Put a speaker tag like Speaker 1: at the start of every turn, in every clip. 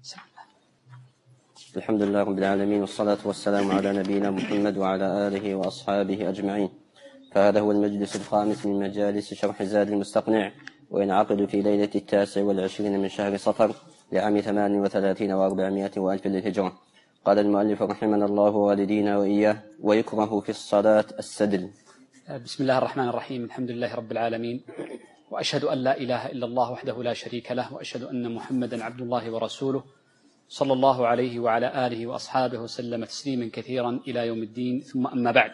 Speaker 1: الحمد لله رب العالمين، والصلاة والسلام على نبينا محمد وعلى آله وأصحابه أجمعين. فهذا هو المجلس الخامس من مجالس شرح زاد المستقنع، وينعقد في ليلة 29 من شهر صفر لعام 38 و400 وألف للهجرة. قال المؤلف رحمنا الله والدينا وإياه: ويكره في الصلاة السدل.
Speaker 2: بسم الله الرحمن الرحيم. الحمد لله رب العالمين، وأشهد أن لا إله إلا الله وحده لا شريك له، وأشهد أن محمدا عبد الله ورسوله صلى الله عليه وعلى آله وأصحابه وسلم تسليما كثيرا إلى يوم الدين. ثم أما بعد،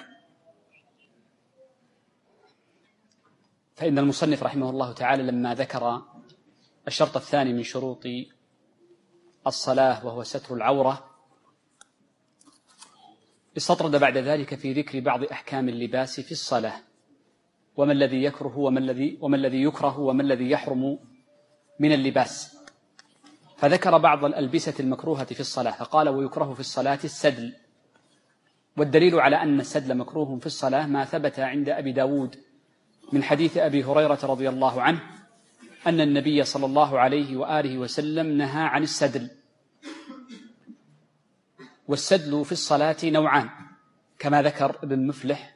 Speaker 2: فإن المصنف رحمه الله تعالى لما ذكر الشرط الثاني من شروط الصلاة وهو ستر العورة، استطرد بعد ذلك في ذكر بعض أحكام اللباس في الصلاة، وما الذي يكره وما الذي يكره وما الذي يحرم من اللباس. فذكر بعض الألبسة المكروهة في الصلاة، فقال: ويكره في الصلاة السدل. والدليل على أن السدل مكروه في الصلاة ما ثبت عند أبي داود من حديث أبي هريرة رضي الله عنه أن النبي صلى الله عليه وآله وسلم نهى عن السدل. والسدل في الصلاة نوعان، كما ذكر ابن مفلح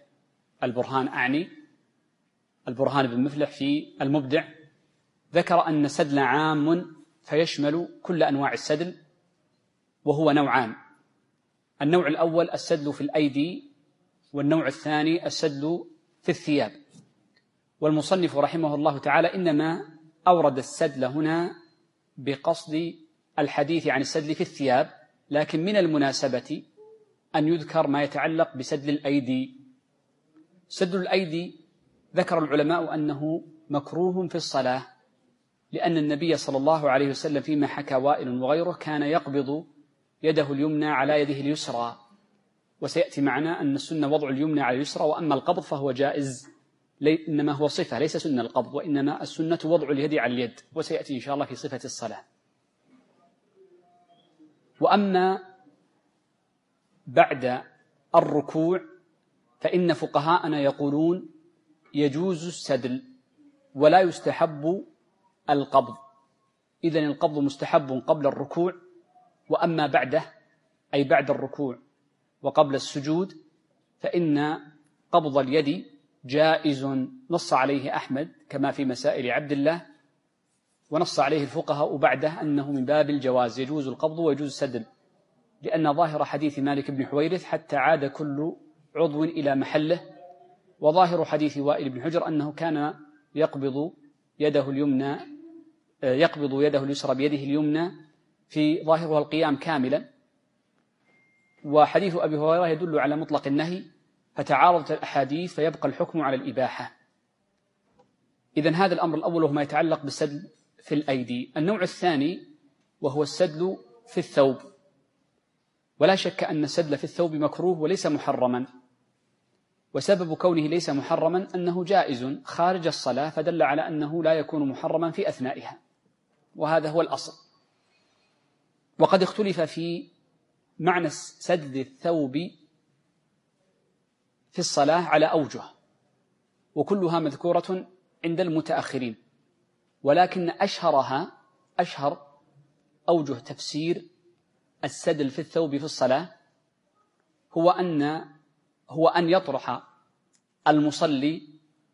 Speaker 2: البرهان بن مفلح في المبدع، ذكر أن السدل عام فيشمل كل أنواع السدل، وهو نوعان: النوع الأول السدل في الأيدي، والنوع الثاني السدل في الثياب. والمصنف رحمه الله تعالى إنما أورد السدل هنا بقصد الحديث عن السدل في الثياب، لكن من المناسبة أن يذكر ما يتعلق بسدل الأيدي. سدل الأيدي ذكر العلماء أنه مكروه في الصلاة، لأن النبي صلى الله عليه وسلم فيما حكى وائل وغيره كان يقبض يده اليمنى على يده اليسرى، وسيأتي معنا أن السنة وضع اليمنى على اليسرى، وأما القبض فهو جائز، إنما هو صفة ليس سنة القبض، وإنما السنة وضع اليد على اليد، وسيأتي إن شاء الله في صفة الصلاة. وأما بعد الركوع فإن فقهاءنا يقولون يجوز السدل ولا يستحب القبض، إذن القبض مستحب قبل الركوع، وأما بعده أي بعد الركوع وقبل السجود فإن قبض اليد جائز، نص عليه أحمد كما في مسائل عبد الله، ونص عليه الفقهاء بعده أنه من باب الجواز، يجوز القبض ويجوز السدل، لأن ظاهر حديث مالك بن حويرث حتى عاد كل عضو إلى محله، وظاهر حديث وائل بن حجر أنه كان يقبض يده اليسرى بيده اليمنى في ظاهرها القيام كاملا. وحديث أبي هريرة يدل على مطلق النهي، فتعارضت الأحاديث فيبقى الحكم على الإباحة. إذن هذا الأمر الأول وهو ما يتعلق بالسدل في الأيدي. النوع الثاني وهو السدل في الثوب، ولا شك أن السدل في الثوب مكروه وليس محرما، وسبب كونه ليس محرما أنه جائز خارج الصلاة، فدل على أنه لا يكون محرما في أثنائها، وهذا هو الأصل. وقد اختلف في معنى سدل الثوب في الصلاة على أوجه، وكلها مذكورة عند المتأخرين، ولكن أشهر أوجه تفسير السدل في الثوب في الصلاة هو أن يطرح المصلي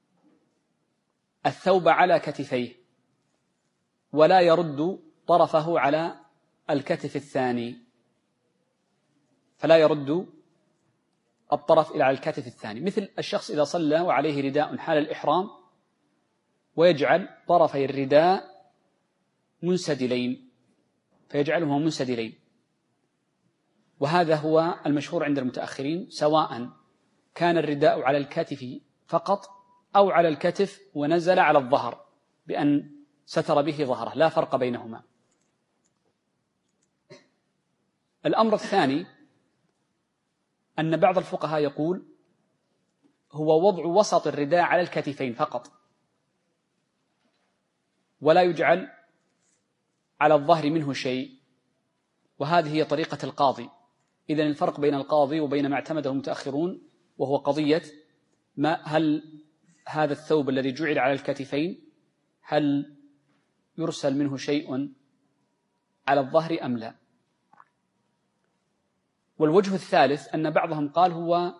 Speaker 2: الثوب على كتفيه ولا يرد طرفه على الكتف الثاني، فلا يرد الطرف إلى الكتف الثاني، مثل الشخص إذا صلى وعليه رداء حال الإحرام ويجعل طرفي الرداء منسدلين، فيجعلهما منسدلين، وهذا هو المشهور عند المتأخرين، سواء كان الرداء على الكتف فقط أو على الكتف ونزل على الظهر بأن ستر به ظهره، لا فرق بينهما. الأمر الثاني أن بعض الفقهاء يقول هو وضع وسط الرداء على الكتفين فقط، ولا يجعل على الظهر منه شيء، وهذه هي طريقة القاضي. إذن الفرق بين القاضي وبين ما اعتمده المتأخرون وهو قضية هل هذا الثوب الذي جعل على الكتفين هل يرسل منه شيء على الظهر أم لا. والوجه الثالث أن بعضهم قال هو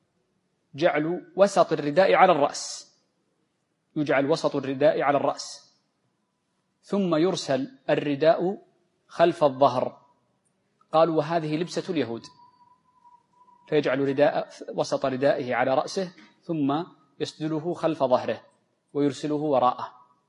Speaker 2: جعل وسط الرداء على الرأس، يجعل وسط الرداء على الرأس ثم يرسل الرداء خلف الظهر. قالوا وهذه لبسة اليهود، فيجعل وسط ردائه على رأسه ثم يسدله خلف ظهره ويرسله وراءه،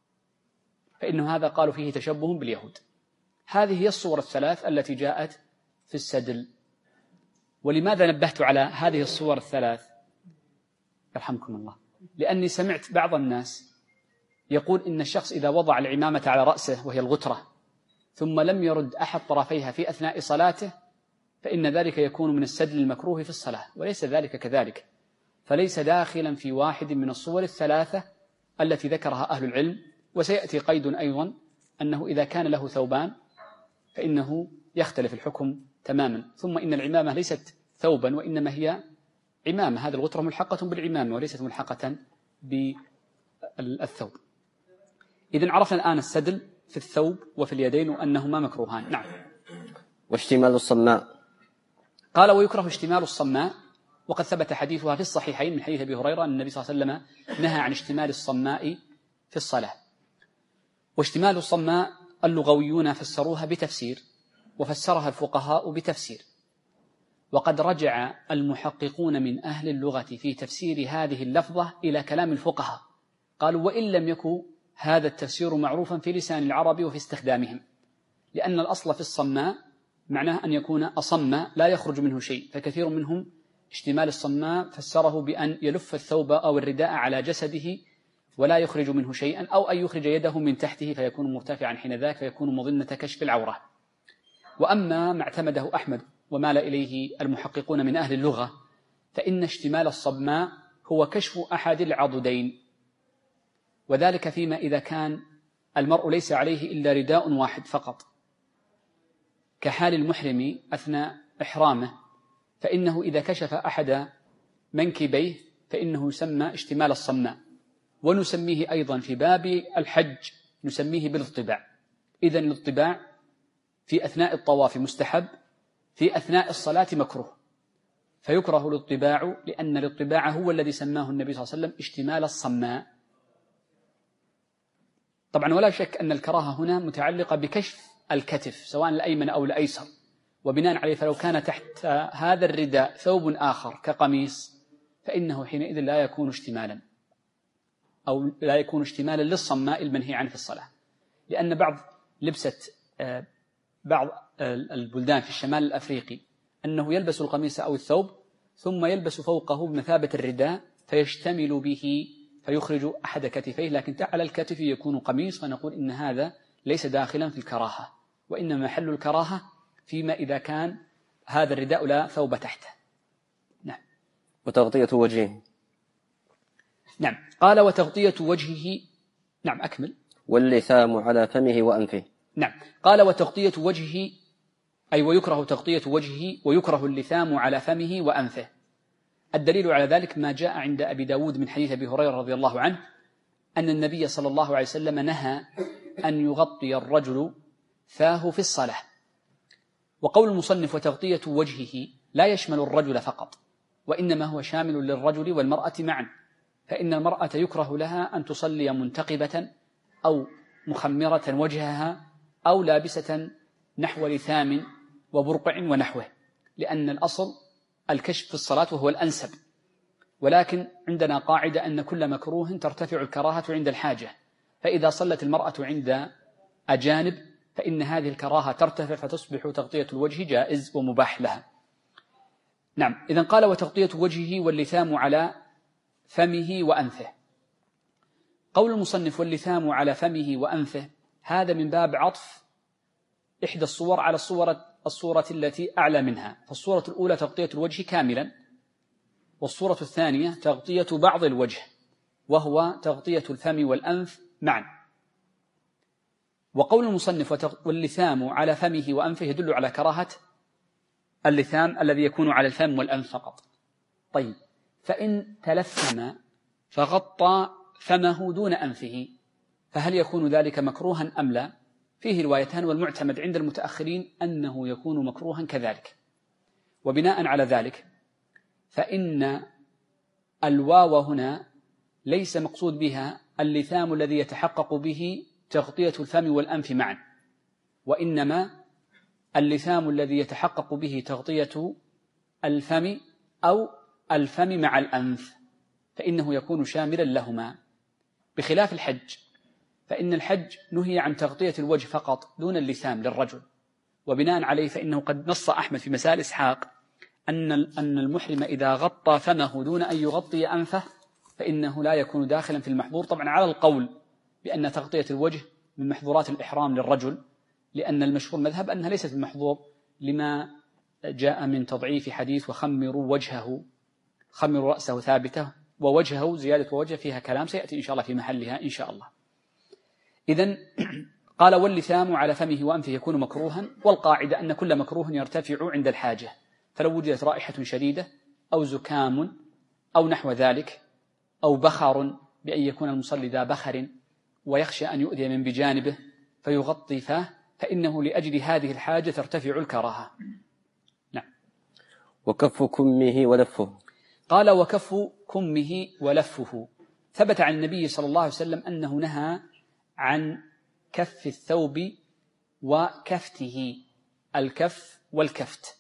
Speaker 2: فإن هذا قالوا فيه تشبه باليهود. هذه هي الصور الثلاث التي جاءت في السدل. ولماذا نبهت على هذه الصور الثلاث يرحمكم الله؟ لأني سمعت بعض الناس يقول إن الشخص إذا وضع العمامة على رأسه وهي الغترة ثم لم يرد أحد طرفيها في أثناء صلاته فإن ذلك يكون من السدل المكروه في الصلاة، وليس ذلك كذلك، فليس داخلا في واحد من الصور الثلاثة التي ذكرها أهل العلم. وسيأتي قيد أيضا أنه إذا كان له ثوبان فإنه يختلف الحكم تماما. ثم إن العمامة ليست ثوبا وإنما هي عمامة، هذه الغترة ملحقة بالعمامة وليست ملحقة بالثوب. إذن عرفنا الآن السدل في الثوب وفي اليدين وأنهما مكروهان. نعم.
Speaker 1: واشتمال الصماء.
Speaker 2: قال ويكره اشتمال الصماء، وقد ثبت حديثها في الصحيحين من حديث أبي هريرة أن النبي صلى الله عليه وسلم نهى عن اشتمال الصماء في الصلاة. واشتمال الصماء اللغويون فسروها بتفسير، وفسرها الفقهاء بتفسير، وقد رجع المحققون من أهل اللغة في تفسير هذه اللفظة إلى كلام الفقهاء، قالوا وإن لم يكن هذا التفسير معروفا في لسان العرب وفي استخدامهم، لأن الأصل في الصماء معناه أن يكون أصم لا يخرج منه شيء، فكثير منهم اشتمال الصماء فسره بأن يلف الثوب أو الرداء على جسده ولا يخرج منه شيئا، أو أن يخرج يده من تحته فيكون مرتفعا حين ذاك فيكون مظنة كشف العورة. وأما ما اعتمده أحمد ومال إليه المحققون من أهل اللغة فإن اشتمال الصماء هو كشف أحد العضدين، وذلك فيما إذا كان المرء ليس عليه إلا رداء واحد فقط، كحال المحرم أثناء إحرامه، فإنه إذا كشف أحد منكبيه فإنه يسمى اشتمال الصماء. ونسميه أيضا في باب الحج نسميه بالاطباع. إذن الاطباع في أثناء الطواف مستحب، في أثناء الصلاة مكروه، فيكره الاطباع لأن الاطباع هو الذي سماه النبي صلى الله عليه وسلم اشتمال الصماء. طبعا ولا شك أن الكراهة هنا متعلقة بكشف الكتف سواء الأيمن أو الأيسر، وبناء عليه فلو كان تحت هذا الرداء ثوب آخر كقميص فإنه حينئذ لا يكون اشتمالا، أو لا يكون اشتمالا للصماء المنهي عنه في الصلاة، لأن لبسة بعض البلدان في الشمال الأفريقي أنه يلبس القميص أو الثوب ثم يلبس فوقه بمثابة الرداء فيشتمل به فيخرج أحد كتفيه، لكن على الكتف يكون قميص، فنقول إن هذا ليس داخلا في الكراهة، وإنما محل الكراهة فيما إذا كان هذا الرداء لا ثوب تحته. نعم.
Speaker 1: وتغطية وجهه.
Speaker 2: نعم. قال وتغطية وجهه. نعم أكمل.
Speaker 1: واللثام على فمه وأنفه.
Speaker 2: نعم. قال وتغطية وجهه أي ويكره تغطية وجهه ويكره اللثام على فمه وأنفه. الدليل على ذلك ما جاء عند أبي داود من حديث أبي هريرة رضي الله عنه أن النبي صلى الله عليه وسلم نهى أن يغطي الرجل فاه في الصلاة. وقول المصنف وتغطية وجهه لا يشمل الرجل فقط، وإنما هو شامل للرجل والمرأة معا، فإن المرأة يكره لها أن تصلي منتقبة أو مخمرة وجهها أو لابسة نحو لثام وبرقع ونحوه، لأن الأصل الكشف في الصلاة وهو الأنسب، ولكن عندنا قاعدة أن كل مكروه ترتفع الكراهة عند الحاجة، فإذا صلت المرأة عند أجانب فإن هذه الكراهة ترتفع فتصبح تغطية الوجه جائز ومباح لها. نعم. إذن قال وتغطية وجهه واللثام على فمه وأنفه. قول المصنف واللثام على فمه وأنفه هذا من باب عطف إحدى الصور على الصورة التي أعلى منها، فالصورة الأولى تغطية الوجه كاملا، والصورة الثانية تغطية بعض الوجه وهو تغطية الفم والأنف معا. وقول المصنف واللثام على فمه وأنفه يدل على كراهة اللثام الذي يكون على الفم والأنف فقط. طيب، فإن تلثم فغطى فمه دون أنفه فهل يكون ذلك مكروها أم لا؟ فيه روايتان، والمعتمد عند المتأخرين أنه يكون مكروها كذلك. وبناء على ذلك فإن الواو هنا ليس مقصود بها اللثام الذي يتحقق به تغطية الفم والأنف معا، وإنما اللثام الذي يتحقق به تغطية الفم أو الفم مع الأنف، فإنه يكون شاملا لهما، بخلاف الحج، فإن الحج نهي عن تغطية الوجه فقط دون اللثام للرجل. وبناء عليه فإنه قد نص أحمد في مسائل إسحاق أن المحرم إذا غطى فمه دون أن يغطي أنفه فإنه لا يكون داخلا في المحظور، طبعا على القول بأن تغطية الوجه من محظورات الإحرام للرجل، لأن المشهور مذهب أنها ليست المحظور لما جاء من تضعيف حديث وخمروا رأسه ثابته، ووجهه زيادة وجه فيها كلام سيأتي إن شاء الله في محلها إن شاء الله. إذن قال واللثام على فمه وأنفه يكون مكروها، والقاعدة أن كل مكروه يرتفع عند الحاجة، فلو وجدت رائحة شديدة أو زكام أو نحو ذلك أو بخر بأن يكون المصلي ذا بخر ويخشى أن يؤذي من بجانبه فيغطي فاه، فإنه لأجل هذه الحاجة ترتفع الكراهة. نعم.
Speaker 1: وكف كمه ولفه.
Speaker 2: قال وكف كمه ولفه. ثبت عن النبي صلى الله عليه وسلم أنه نهى عن كف الثوب وكفته، الكف والكفت.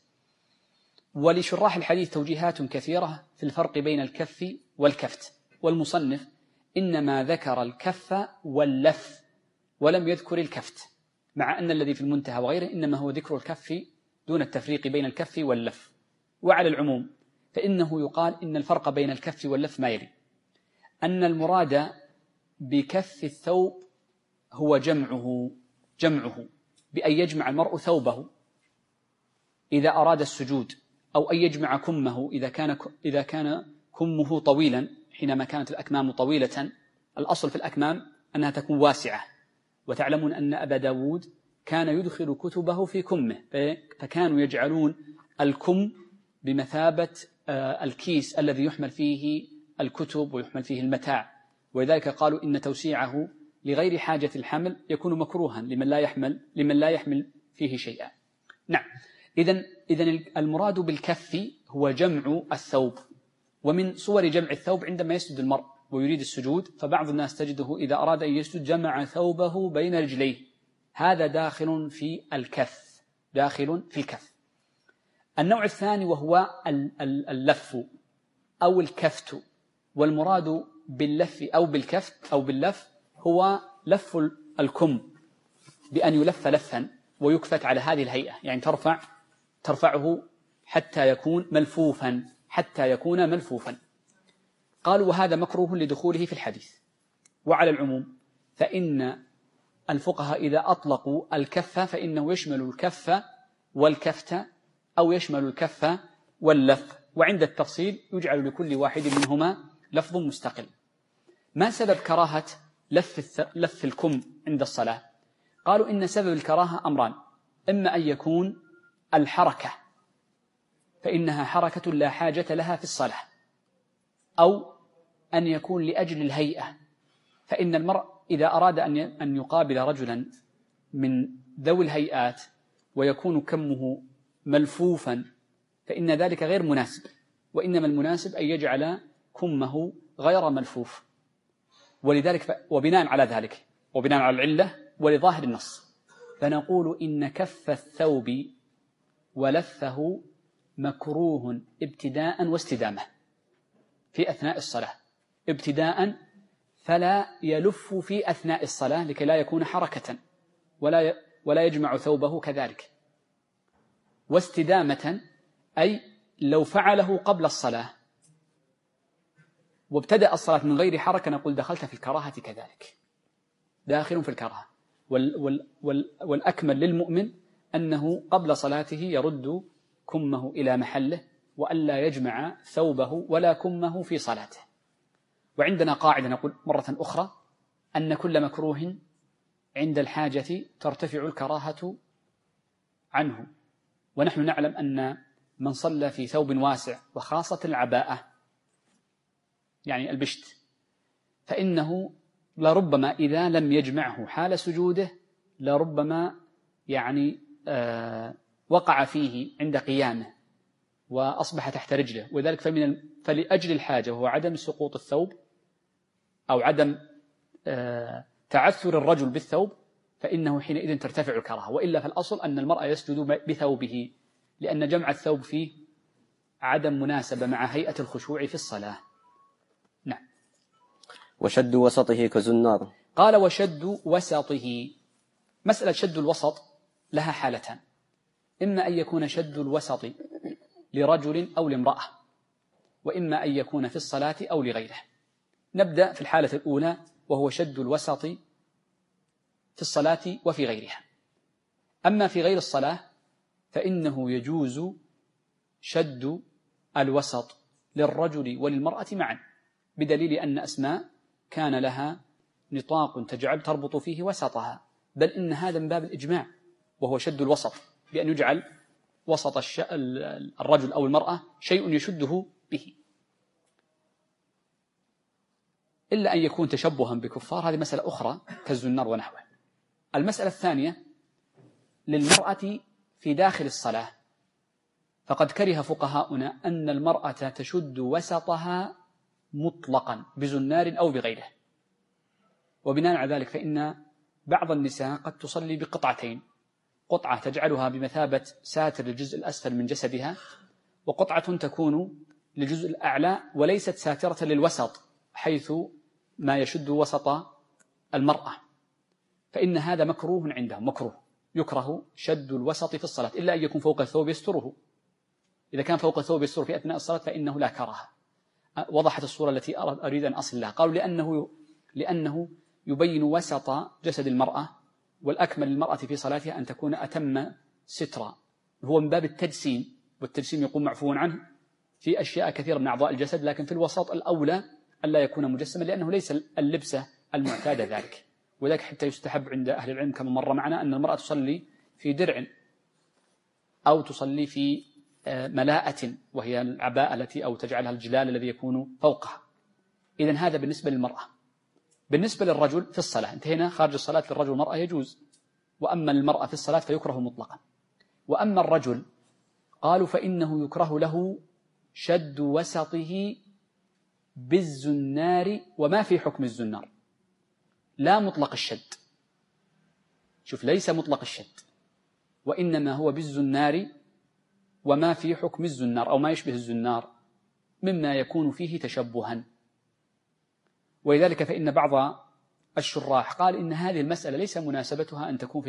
Speaker 2: ولشراح الحديث توجيهات كثيرة في الفرق بين الكف والكفت، والمصنف إنما ذكر الكف واللف ولم يذكر الكفت، مع أن الذي في المنتهى وغيره إنما هو ذكر الكف دون التفريق بين الكف واللف. وعلى العموم فإنه يقال إن الفرق بين الكف واللف ما يلي: أن المراد بكف الثوب هو جمعه بأن يجمع المرء ثوبه إذا أراد السجود، أو أن يجمع كمه إذا كان كمه طويلا، حينما كانت الأكمام طويلة. الأصل في الأكمام أنها تكون واسعة، وتعلمون أن أبا داود كان يدخل كتبه في كمه، فكانوا يجعلون الكم بمثابة الكيس الذي يحمل فيه الكتب ويحمل فيه المتاع، ولذلك قالوا إن توسيعه لغير حاجة الحمل يكون مكروها لمن لا يحمل فيه شيئا. نعم. إذن المراد بالكف هو جمع الثوب. ومن صور جمع الثوب عندما يسجد المرء ويريد السجود، فبعض الناس تجده إذا أراد أن يسجد جمع ثوبه بين رجليه، هذا داخل في الكف. النوع الثاني وهو اللف أو الكفت، والمراد باللف أو بالكفت أو باللف هو لف الكم بأن يلف لفا ويكفت على هذه الهيئة، يعني ترفعه حتى يكون ملفوفا. قالوا وهذا مكروه لدخوله في الحديث. وعلى العموم فإن الفقهاء إذا أطلقوا الكف فإنه يشمل الكف والكفت، أو يشمل الكف واللف، وعند التفصيل يجعل لكل واحد منهما لفظ مستقل. ما سبب كراهة لف الكم عند الصلاة؟ قالوا إن سبب الكراهة أمران: إما أن يكون الحركة، فإنها حركة لا حاجة لها في الصلاة، أو أن يكون لأجل الهيئة، فإن المرء إذا أراد أن يقابل رجلا من ذوي الهيئات ويكون كمه ملفوفا فإن ذلك غير مناسب، وإنما المناسب أن يجعل كمه غير ملفوف. ولذلك وبناء على ذلك وبناء على العلة ولظاهر النص فنقول إن كف الثوب ولفه مكروه ابتداء واستدامة في أثناء الصلاة. ابتداء فلا يلف في أثناء الصلاة لكي لا يكون حركة ولا يجمع ثوبه كذلك. واستدامة أي لو فعله قبل الصلاة وابتدأ الصلاة من غير حركة نقول دخلت في الكراهة كذلك، داخل في الكراهة. والأكمل للمؤمن أنه قبل صلاته يرد كمه إلى محله وألا يجمع ثوبه ولا كمه في صلاته. وعندنا قاعدة نقول مرة أخرى أن كل مكروه عند الحاجة ترتفع الكراهة عنه. ونحن نعلم أن من صلى في ثوب واسع وخاصة العباءة يعني البشت، فإنه لربما إذا لم يجمعه حال سجوده لربما يعني وقع فيه عند قيامه وأصبح تحت رجله، وذلك فلأجل الحاجة وهو عدم سقوط الثوب أو عدم تعثر الرجل بالثوب، فإنه حينئذ ترتفع الكراهة. وإلا فالأصل أن المرأة يسجد بثوبه، لأن جمع الثوب فيه عدم مناسبة مع هيئة الخشوع في الصلاة. نعم.
Speaker 1: وشد وسطه كزنار.
Speaker 2: قال وشد وسطه. مسألة شد الوسط لها حالتان، إما أن يكون شد الوسط لرجل أو لامرأة، وإما أن يكون في الصلاة أو لغيره. نبدأ في الحالة الأولى، وهو شد الوسط في الصلاة وفي غيرها. أما في غير الصلاة فإنه يجوز شد الوسط للرجل وللمرأة معا، بدليل أن أسماء كان لها نطاق تجعل تربط فيه وسطها، بل إن هذا من باب الإجماع، وهو شد الوسط، بأن يجعل وسط الرجل أو المرأة شيء يشده به، إلا أن يكون تشبها بكفار، هذه مسألة أخرى كالزنار ونحوه. المسألة الثانية للمرأة في داخل الصلاة، فقد كره فقهاؤنا أن المرأة تشد وسطها مطلقا بزنار أو بغيره، وبناء على ذلك فإن بعض النساء قد تصلي بقطعتين، قطعة تجعلها بمثابة ساتر للجزء الأسفل من جسدها، وقطعة تكون للجزء الأعلى وليست ساترة للوسط حيث ما يشد وسط المرأة، فإن هذا مكروه عندهم، مكروه، يكره شد الوسط في الصلاة، إلا أن يكون فوق الثوب يستره. إذا كان فوق الثوب يستره في أثناء الصلاة فإنه لا كراهة. وضحت الصورة التي أريد أن أصل لها. قالوا لأنه يبين وسط جسد المرأة، والأكمل للمرأة في صلاتها أن تكون أتم سترا، هو من باب التجسيم، والتجسيم يقوم معفو عنه في أشياء كثيرة من أعضاء الجسد، لكن في الوسط الأولى ألا يكون مجسما، لأنه ليس اللبسة المعتادة ذلك. وذلك حتى يستحب عند أهل العلم كما مر معنا أن المرأة تصلي في درع أو تصلي في ملاءة، وهي العباءة التي أو تجعلها الجلال الذي يكون فوقها. إذن هذا بالنسبة للمرأة. بالنسبة للرجل في الصلاة، انتهينا خارج الصلاة للرجل والمرأة يجوز، وأما المرأة في الصلاة فيكره مطلقا. وأما الرجل قالوا فإنه يكره له شد وسطه بالزنار وما في حكم الزنار، لا مطلق الشد. شوف، ليس مطلق الشد، وإنما هو بالزنار وما في حكم الزنار أو ما يشبه الزنار مما يكون فيه تشبها. ولذلك فإن بعض الشراح قال إن هذه المسألة ليس مناسبتها أن تكون في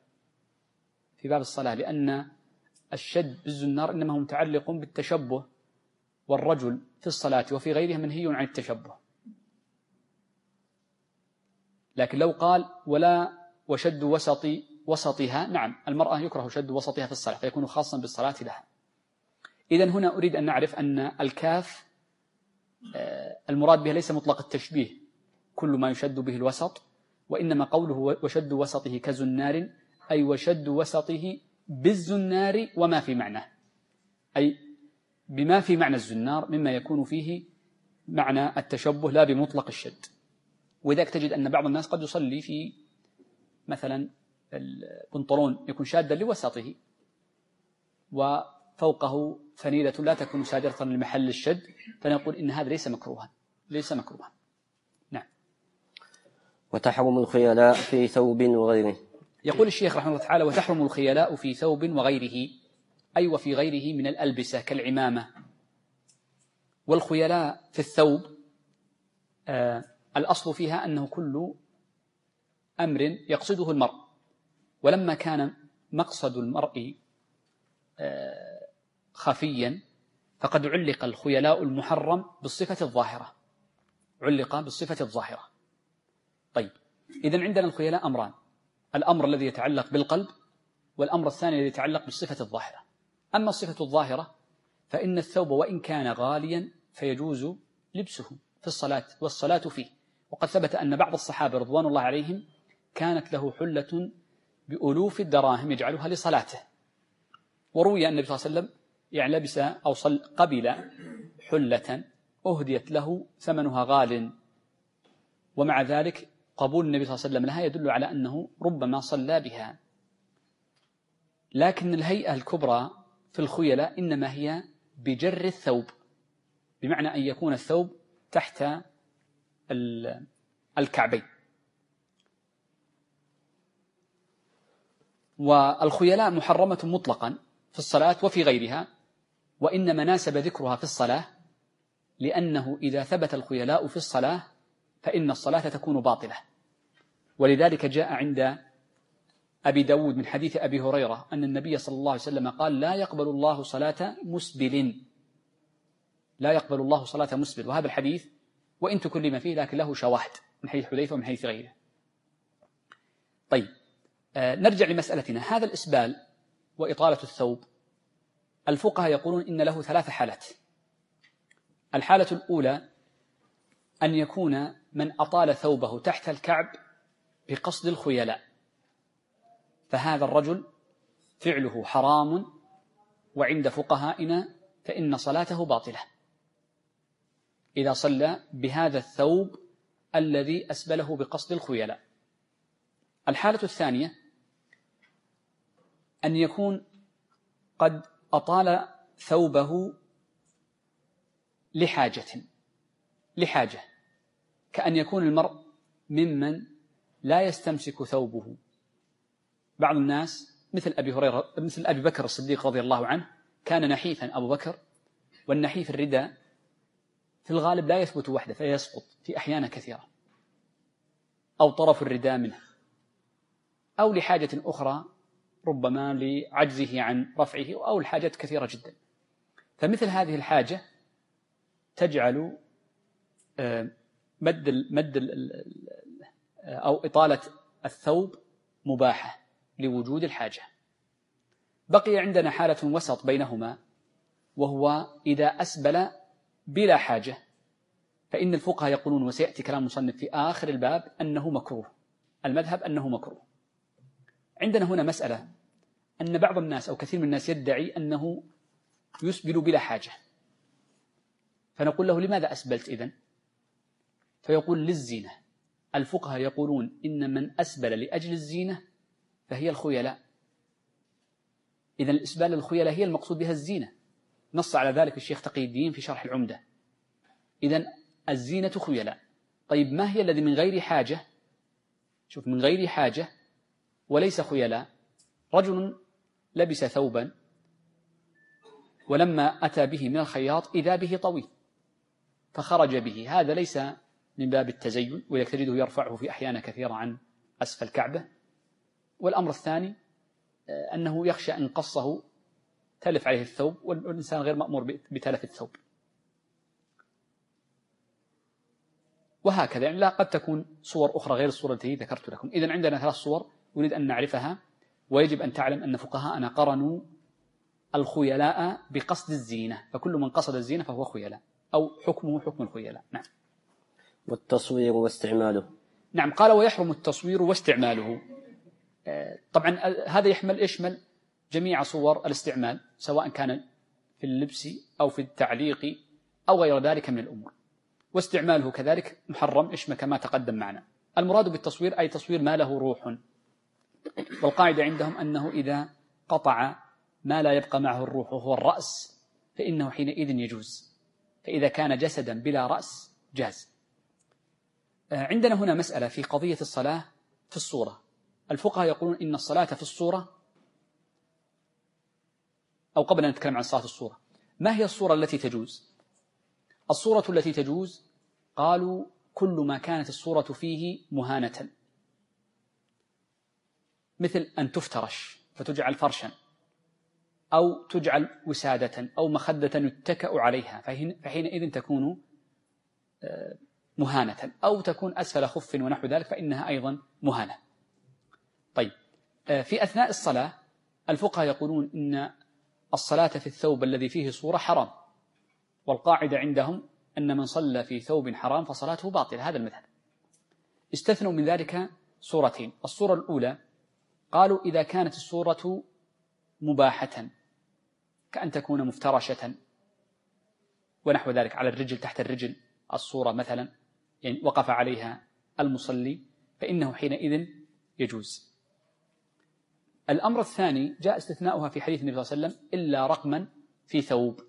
Speaker 2: باب الصلاة، لأن الشد بالزنار إنما هو متعلق بالتشبه، والرجل في الصلاة وفي غيرها منهي عن التشبه. لكن لو قال وشد وسطها، نعم، المرأة يكره شد وسطها في الصلاة فيكون خاصا بالصلاة لها. إذن هنا أريد أن نعرف أن الكاف المراد بها ليس مطلق التشبيه كل ما يشد به الوسط، وإنما قوله وشد وسطه كزنار أي وشد وسطه بالزنار وما في معناه، أي بما في معنى الزنار مما يكون فيه معنى التشبه لا بمطلق الشد. وذلك تجد أن بعض الناس قد يصلي في مثلا البنطلون يكون شادا لوسطه وفوقه فنيلة لا تكون سادرة لمحل الشد، فنقول إن هذا ليس مكروها. نعم.
Speaker 1: وتحرم الخيلاء في ثوب وغيره.
Speaker 2: يقول الشيخ رحمه الله تعالى وتحرم الخيلاء في ثوب وغيره، أي وفي غيره من الألبسة كالعمامة. والخيلاء في الثوب الأصل فيها أنه كل أمر يقصده المرء، ولما كان مقصد المرء خفيا فقد علق الخيلاء المحرم بالصفة الظاهرة. طيب، إذن عندنا الخيلاء أمران: الأمر الذي يتعلق بالقلب، والأمر الثاني الذي يتعلق بالصفة الظاهرة. أما الصفة الظاهرة فإن الثوب وإن كان غاليا فيجوز لبسه في الصلاة والصلاة فيه. وقد ثبت أن بعض الصحابة رضوان الله عليهم كانت له حلة بألوف الدراهم يجعلها لصلاته، وروي أن النبي صلى الله عليه وسلم يعني لبس أو قبل حلة أهديت له ثمنها غال، ومع ذلك قبول النبي صلى الله عليه وسلم لها يدل على أنه ربما صلى بها. لكن الهيئة الكبرى في الخيلاء إنما هي بجر الثوب، بمعنى أن يكون الثوب تحت الكعبين. والخيلاء محرمة مطلقا في الصلاة وفي غيرها، وإنما ناسب ذكرها في الصلاة لأنه إذا ثبت الخيلاء في الصلاة فإن الصلاة تكون باطلة. ولذلك جاء عند أبي داود من حديث أبي هريرة أن النبي صلى الله عليه وسلم قال: لا يقبل الله صلاة مسبل، لا يقبل الله صلاة مسبل. وهذا الحديث وإن تكلم فيه لكن له شواهد من حديث حذيفة ومن حديث غيره. طيب، نرجع لمسألتنا. هذا الإسبال وإطالة الثوب، الفقهاء يقولون إن له 3 حالات. الحالة الأولى أن يكون من أطال ثوبه تحت الكعب بقصد الخيلاء، فهذا الرجل فعله حرام، وعند فقهائنا فإن صلاته باطلة إذا صلى بهذا الثوب الذي أسبله بقصد الخيلاء. الحالة الثانية أن يكون قد أطال ثوبه لحاجة، كأن يكون المرء ممن لا يستمسك ثوبه. بعض الناس مثل أبي بكر الصديق رضي الله عنه كان نحيفا أبو بكر، والنحيف الرداء في الغالب لا يثبت وحده فيسقط في أحيان كثيرة، أو طرف الرداء منه، أو لحاجة أخرى ربما لعجزه عن رفعه، أو الحاجات كثيرة جدا. فمثل هذه الحاجة تجعل أو إطالة الثوب مباحة لوجود الحاجة. بقي عندنا حالة وسط بينهما، وهو إذا أسبل بلا حاجة، فإن الفقهاء يقولون، وسيأتي كلام مصنف في آخر الباب، أنه مكروه. المذهب أنه مكروه. عندنا هنا مسألة أن بعض الناس أو كثير من الناس يدعي أنه يسبل بلا حاجة، فنقول له: لماذا أسبلت إذن؟ فيقول: للزينة. الفقهاء يقولون إن من أسبل لأجل الزينة فهي الخيلاء. إذن الإسبال الخيلاء هي المقصود بها الزينة، نص على ذلك الشيخ تقي الدين في شرح العمدة. إذن الزينة خيلاء. طيب، ما هي الذي من غير حاجة؟ شوف، من غير حاجة وليس خيلاء. رجل لبس ثوبا ولما أتى به من الخياط إذا به طويل فخرج به، هذا ليس من باب التزين، ويجده يرفعه في أحيان كثيرة عن أسفل الكعبة. والأمر الثاني أنه يخشى أن قصه تلف عليه الثوب، والإنسان غير مأمور بتلف الثوب. وهكذا، يعني لا قد تكون صور أخرى غير الصورة التي ذكرت لكم. إذن عندنا 3 صور نريد أن نعرفها، ويجب أن تعلم أن فقهاءنا قرنوا الخيلاء بقصد الزينة، فكل من قصد الزينة فهو خيلاء، أو حكمه حكم الخيلاء. نعم.
Speaker 1: والتصوير واستعماله.
Speaker 2: نعم، قال: ويحرم التصوير واستعماله. طبعا هذا يشمل جميع صور الاستعمال، سواء كان في اللبس أو في التعليق أو غير ذلك من الأمور. واستعماله كذلك محرم كما تقدم معنا. المراد بالتصوير أي تصوير ما له روح، والقاعدة عندهم أنه إذا قطع ما لا يبقى معه الروح وهو الرأس فإنه حينئذ يجوز، فإذا كان جسدا بلا رأس جاز. عندنا هنا مسألة في قضية الصلاة في الصورة. الفقهاء يقولون إن الصلاة في الصورة، أو قبل أن نتكلم عن صلاة الصورة، ما هي الصورة التي تجوز؟ الصورة التي تجوز قالوا: كل ما كانت الصورة فيه مهانة، مثل أن تفترش فتجعل فرشا، أو تجعل وسادة أو مخدة يتكأ عليها، فحينئذ تكون مهانة، أو تكون أسفل خف ونحو ذلك فإنها أيضا مهانة. طيب، في أثناء الصلاة الفقهاء يقولون إن الصلاة في الثوب الذي فيه صورة حرام، والقاعدة عندهم أن من صلى في ثوب حرام فصلاته باطلة، هذا المذهب. استثنوا من ذلك صورتين. الصورة الأولى قالوا: إذا كانت الصورة مباحة، كأن تكون مفترشة ونحو ذلك على الرجل، تحت الرجل الصورة مثلا، يعني وقف عليها المصلي، فإنه حينئذ يجوز. الأمر الثاني جاء استثناؤها في حديث النبي صلى الله عليه وسلم إلا رقما في ثوب.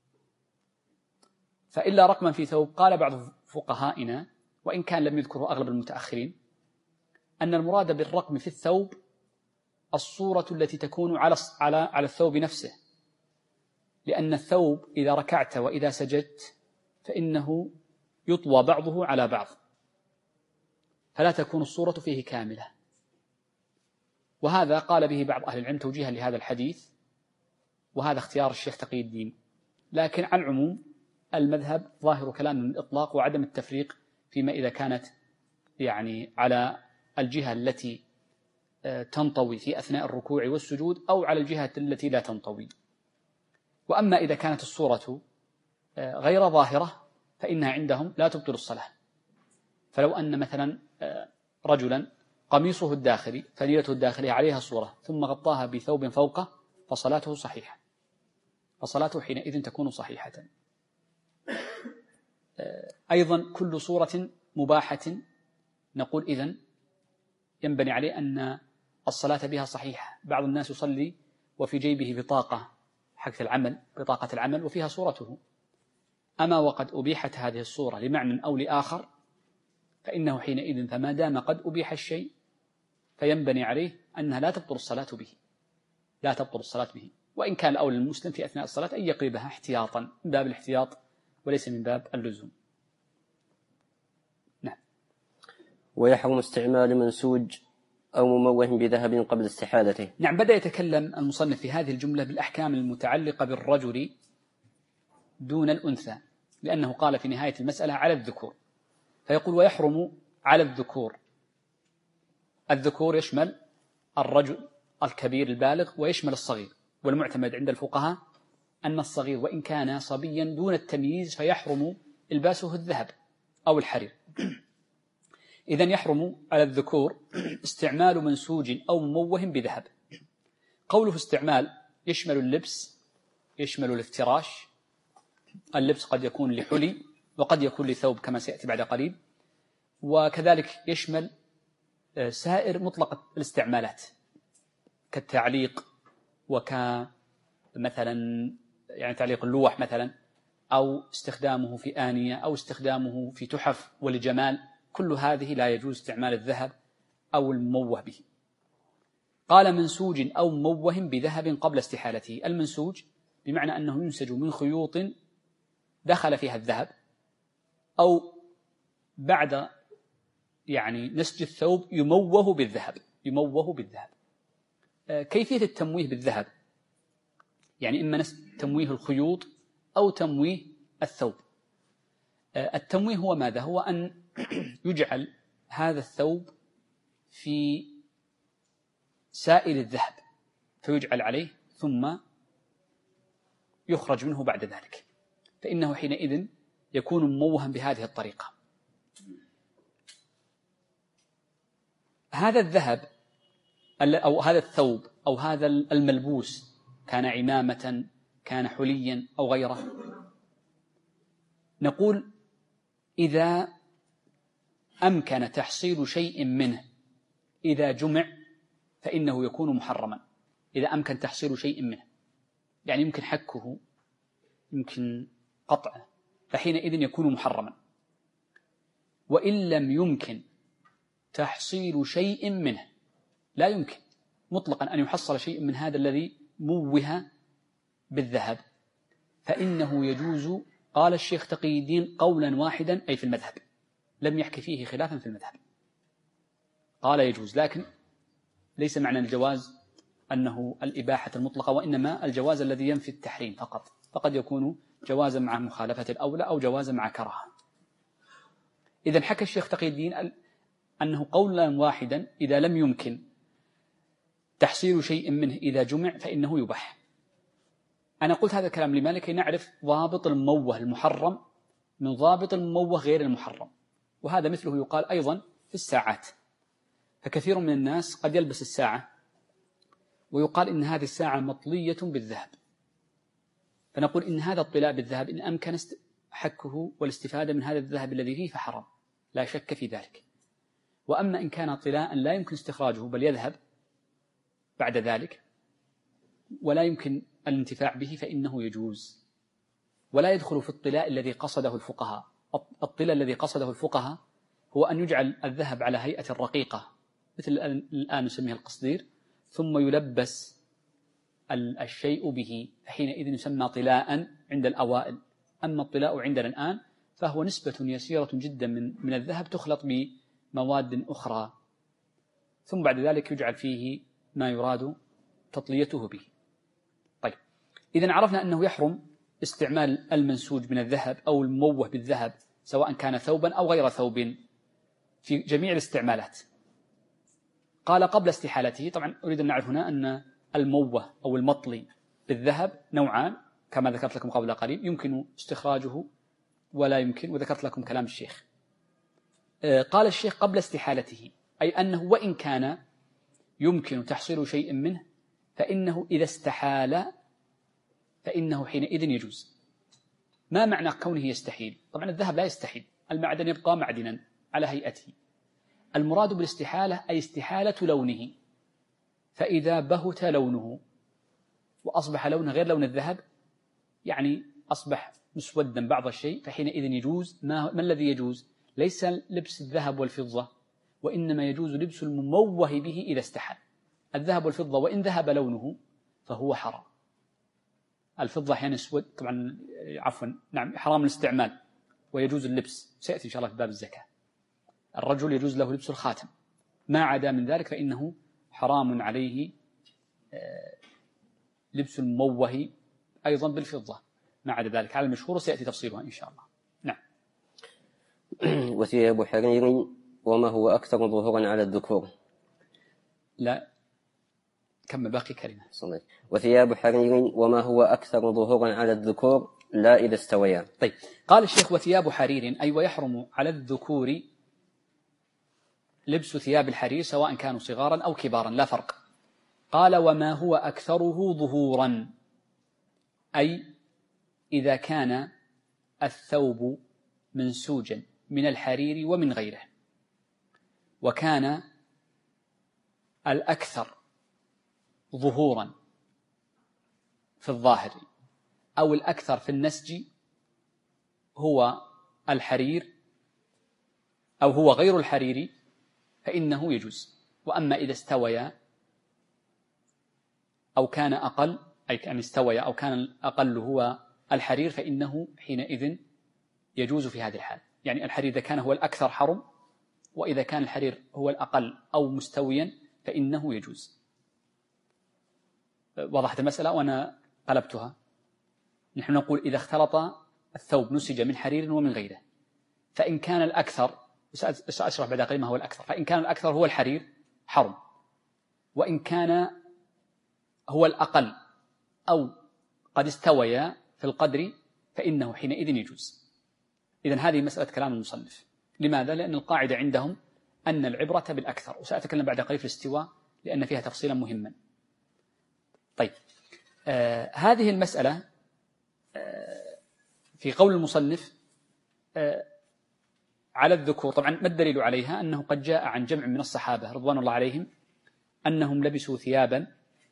Speaker 2: فإلا رقما في ثوب قال بعض فقهائنا وإن كان لم يذكره أغلب المتأخرين أن المراد بالرقم في الثوب الصورة التي تكون على الثوب نفسه، لأن الثوب إذا ركعت وإذا سجدت فإنه يطوى بعضه على بعض فلا تكون الصورة فيه كاملة. وهذا قال به بعض أهل العلم توجيها لهذا الحديث، وهذا اختيار الشيخ تقي الدين. لكن على العموم المذهب ظاهر كلام من الإطلاق وعدم التفريق فيما إذا كانت يعني على الجهة التي تنطوي في أثناء الركوع والسجود أو على الجهة التي لا تنطوي. وأما إذا كانت الصورة غير ظاهرة فإنها عندهم لا تبطل الصلاة. فلو أن مثلا رجلا قميصه الداخلي فليلته الداخلية عليها صورة ثم غطاها بثوب فوقه فصلاته صحيحة، فصلاته حينئذ تكون صحيحة. أيضا كل صورة مباحة نقول إذن ينبني عليه أن الصلاة بها صحيحة. بعض الناس يصلي وفي جيبه بطاقة حق العمل، بطاقة العمل وفيها صورته، أما وقد أبيحت هذه الصورة لمعنى أو لآخر فإنه حينئذ فما دام قد أبيح الشيء فينبني عليه أنها لا تبطل الصلاة به، لا تبطل الصلاة به، وإن كان الأولى للمسلم في أثناء الصلاة أن يقربها احتياطا من باب الاحتياط وليس من باب اللزوم. نعم.
Speaker 1: ويحرم استعمال منسوج أو مموه بذهب قبل استحالته.
Speaker 2: نعم، بدأ يتكلم المصنف في هذه الجملة بالأحكام المتعلقة بالرجل دون الأنثى، لأنه قال في نهاية المسألة على الذكور، فيقول ويحرم على الذكور. الذكور يشمل الرجل الكبير البالغ ويشمل الصغير، والمعتمد عند الفقهاء أن الصغير وإن كان صبيا دون التمييز فيحرم إلباسه الذهب أو الحرير. إذن يحرم على الذكور استعمال منسوج أو مموه بذهب. قوله استعمال يشمل اللبس، يشمل الافتراش. اللبس قد يكون لحلي وقد يكون لثوب كما سيأتي بعد قليل، وكذلك يشمل سائر مطلق الاستعمالات كالتعليق وكمثلا يعني تعليق اللوح مثلا، أو استخدامه في آنية أو استخدامه في تحف ولجمال، كل هذه لا يجوز استعمال الذهب أو المموه به. قال منسوج أو مموه بذهب قبل استحالته. المنسوج بمعنى أنه ينسج من خيوط دخل فيها الذهب أو بعد يعني نسج الثوب يموه بالذهب، يموه بالذهب. كيفية التمويه بالذهب يعني إما تمويه الخيوط أو تمويه الثوب. التمويه هو ماذا؟ هو أن يجعل هذا الثوب في سائل الذهب فيجعل عليه ثم يخرج منه بعد ذلك، فإنه حينئذ يكون مموها بهذه الطريقة. هذا الذهب أو هذا الثوب أو هذا الملبوس كان عمامة كان حليا أو غيره، نقول إذا أمكن تحصيل شيء منه إذا جمع فإنه يكون محرما. إذا أمكن تحصيل شيء منه يعني يمكن حكه يمكن قطعه فحينئذ يكون محرما. وإن لم يمكن تحصيل شيء منه، لا يمكن مطلقا أن يحصل شيء من هذا الذي موه بالذهب، فإنه يجوز. قال الشيخ تقي الدين قولا واحدا أي في المذهب، لم يحكي فيه خلافا في المذهب، قال يجوز، لكن ليس معنى الجواز أنه الإباحة المطلقة، وإنما الجواز الذي ينفي التحريم فقط، فقد يكون جوازا مع مخالفة الأولى أو جوازا مع كراهة. إذن حكى الشيخ تقي الدين أنه قولا واحدا إذا لم يمكن تحصيل شيء منه إذا جمع فإنه يباح. أنا قلت هذا الكلام لما لكي نعرف ضابط المموه المحرم من ضابط المموه غير المحرم، وهذا مثله يقال أيضا في الساعات. فكثير من الناس قد يلبس الساعة ويقال إن هذه الساعة مطلية بالذهب، فنقول إن هذا الطلاء بالذهب إن أمكن حكه والاستفادة من هذا الذهب الذي فيه فحرام، لا شك في ذلك. وأما إن كان طلاء لا يمكن استخراجه بل يذهب بعد ذلك ولا يمكن الانتفاع به فإنه يجوز، ولا يدخل في الطلاء الذي قصده الفقهاء. الطلاء الذي قصده الفقهاء هو أن يجعل الذهب على هيئة رقيقة مثل الآن نسميها القصدير، ثم يلبس الشيء به، حينئذ يسمى طلاء عند الأوائل. أما الطلاء عندنا الآن فهو نسبة يسيرة جدا من الذهب تخلط بمواد أخرى، ثم بعد ذلك يجعل فيه ما يراد تطليته به. طيب، إذن عرفنا أنه يحرم استعمال المنسوج من الذهب أو المموه بالذهب سواء كان ثوبا أو غير ثوب في جميع الاستعمالات. قال قبل استحالته. طبعا أريد أن نعرف هنا أن المموه أو المطلي بالذهب نوعان كما ذكرت لكم قبل قليل، يمكن استخراجه ولا يمكن، وذكرت لكم كلام الشيخ. قال الشيخ قبل استحالته، أي أنه وإن كان يمكن تحصيل شيء منه فإنه إذا استحال فإنه حينئذ يجوز. ما معنى كونه يستحيل؟ طبعا الذهب لا يستحيل، المعدن يبقى معدنا على هيئته. المراد بالاستحالة أي استحالة لونه، فإذا بهت لونه وأصبح لونه غير لون الذهب، يعني أصبح مسودا بعض الشيء، فحينئذ يجوز. ما الذي يجوز؟ ليس لبس الذهب والفضة، وإنما يجوز لبس المموه به إذا استحال. الذهب والفضة وإن ذهب لونه فهو حرام. الفضة أحيانا يسود، طبعا عفوا نعم حرام الاستعمال ويجوز اللبس، سيأتي إن شاء الله في باب الزكاة. الرجل يجوز له لبس الخاتم، ما عدا من ذلك فإنه حرام عليه لبس المموه أيضا بالفضة، ما عدا ذلك على المشهور، سيأتي تفصيلها إن شاء الله. نعم.
Speaker 1: وثياب حرير وما هو أكثر ظهورا على الذكور.
Speaker 2: لا، كم باقي كلمة.
Speaker 1: صحيح. وثياب حرير وما هو أكثر ظهورا على الذكور لا إذا استويا.
Speaker 2: طيب، قال الشيخ وثياب حرير، أي ويحرم على الذكور لبس ثياب الحرير سواء كانوا صغارا أو كبارا لا فرق. قال وما هو أكثره ظهورا، أي إذا كان الثوب منسوجا من الحرير ومن غيره، وكان الأكثر ظهورا في الظاهر أو الأكثر في النسج هو الحرير أو هو غير الحرير فإنه يجوز. وأما إذا استويا أو كان أقل، أي كان استويا أو كان الأقل هو الحرير، فإنه حينئذ يجوز في هذه الحال. يعني الحرير إذا كان هو الأكثر حرم، وإذا كان الحرير هو الأقل أو مستويا فإنه يجوز. وضحت المسألة وأنا قلبتها. نحن نقول إذا اختلط الثوب نسج من حرير ومن غيره، فإن كان الأكثر، سأشرح بعد قليل ما هو الأكثر، فإن كان الأكثر هو الحرير حرم، وإن كان هو الأقل أو قد استويا في القدر فإنه حينئذ يجوز. إذن هذه مسألة كلام المصنف. لماذا؟ لأن القاعدة عندهم أن العبرة بالأكثر، وسأتكلم بعد قليل في الاستواء لأن فيها تفصيلا مهما. طيب، هذه المسألة في قول المصنف على الذكور، طبعا ما الدليل عليها؟ أنه قد جاء عن جمع من الصحابة رضوان الله عليهم أنهم لبسوا ثيابا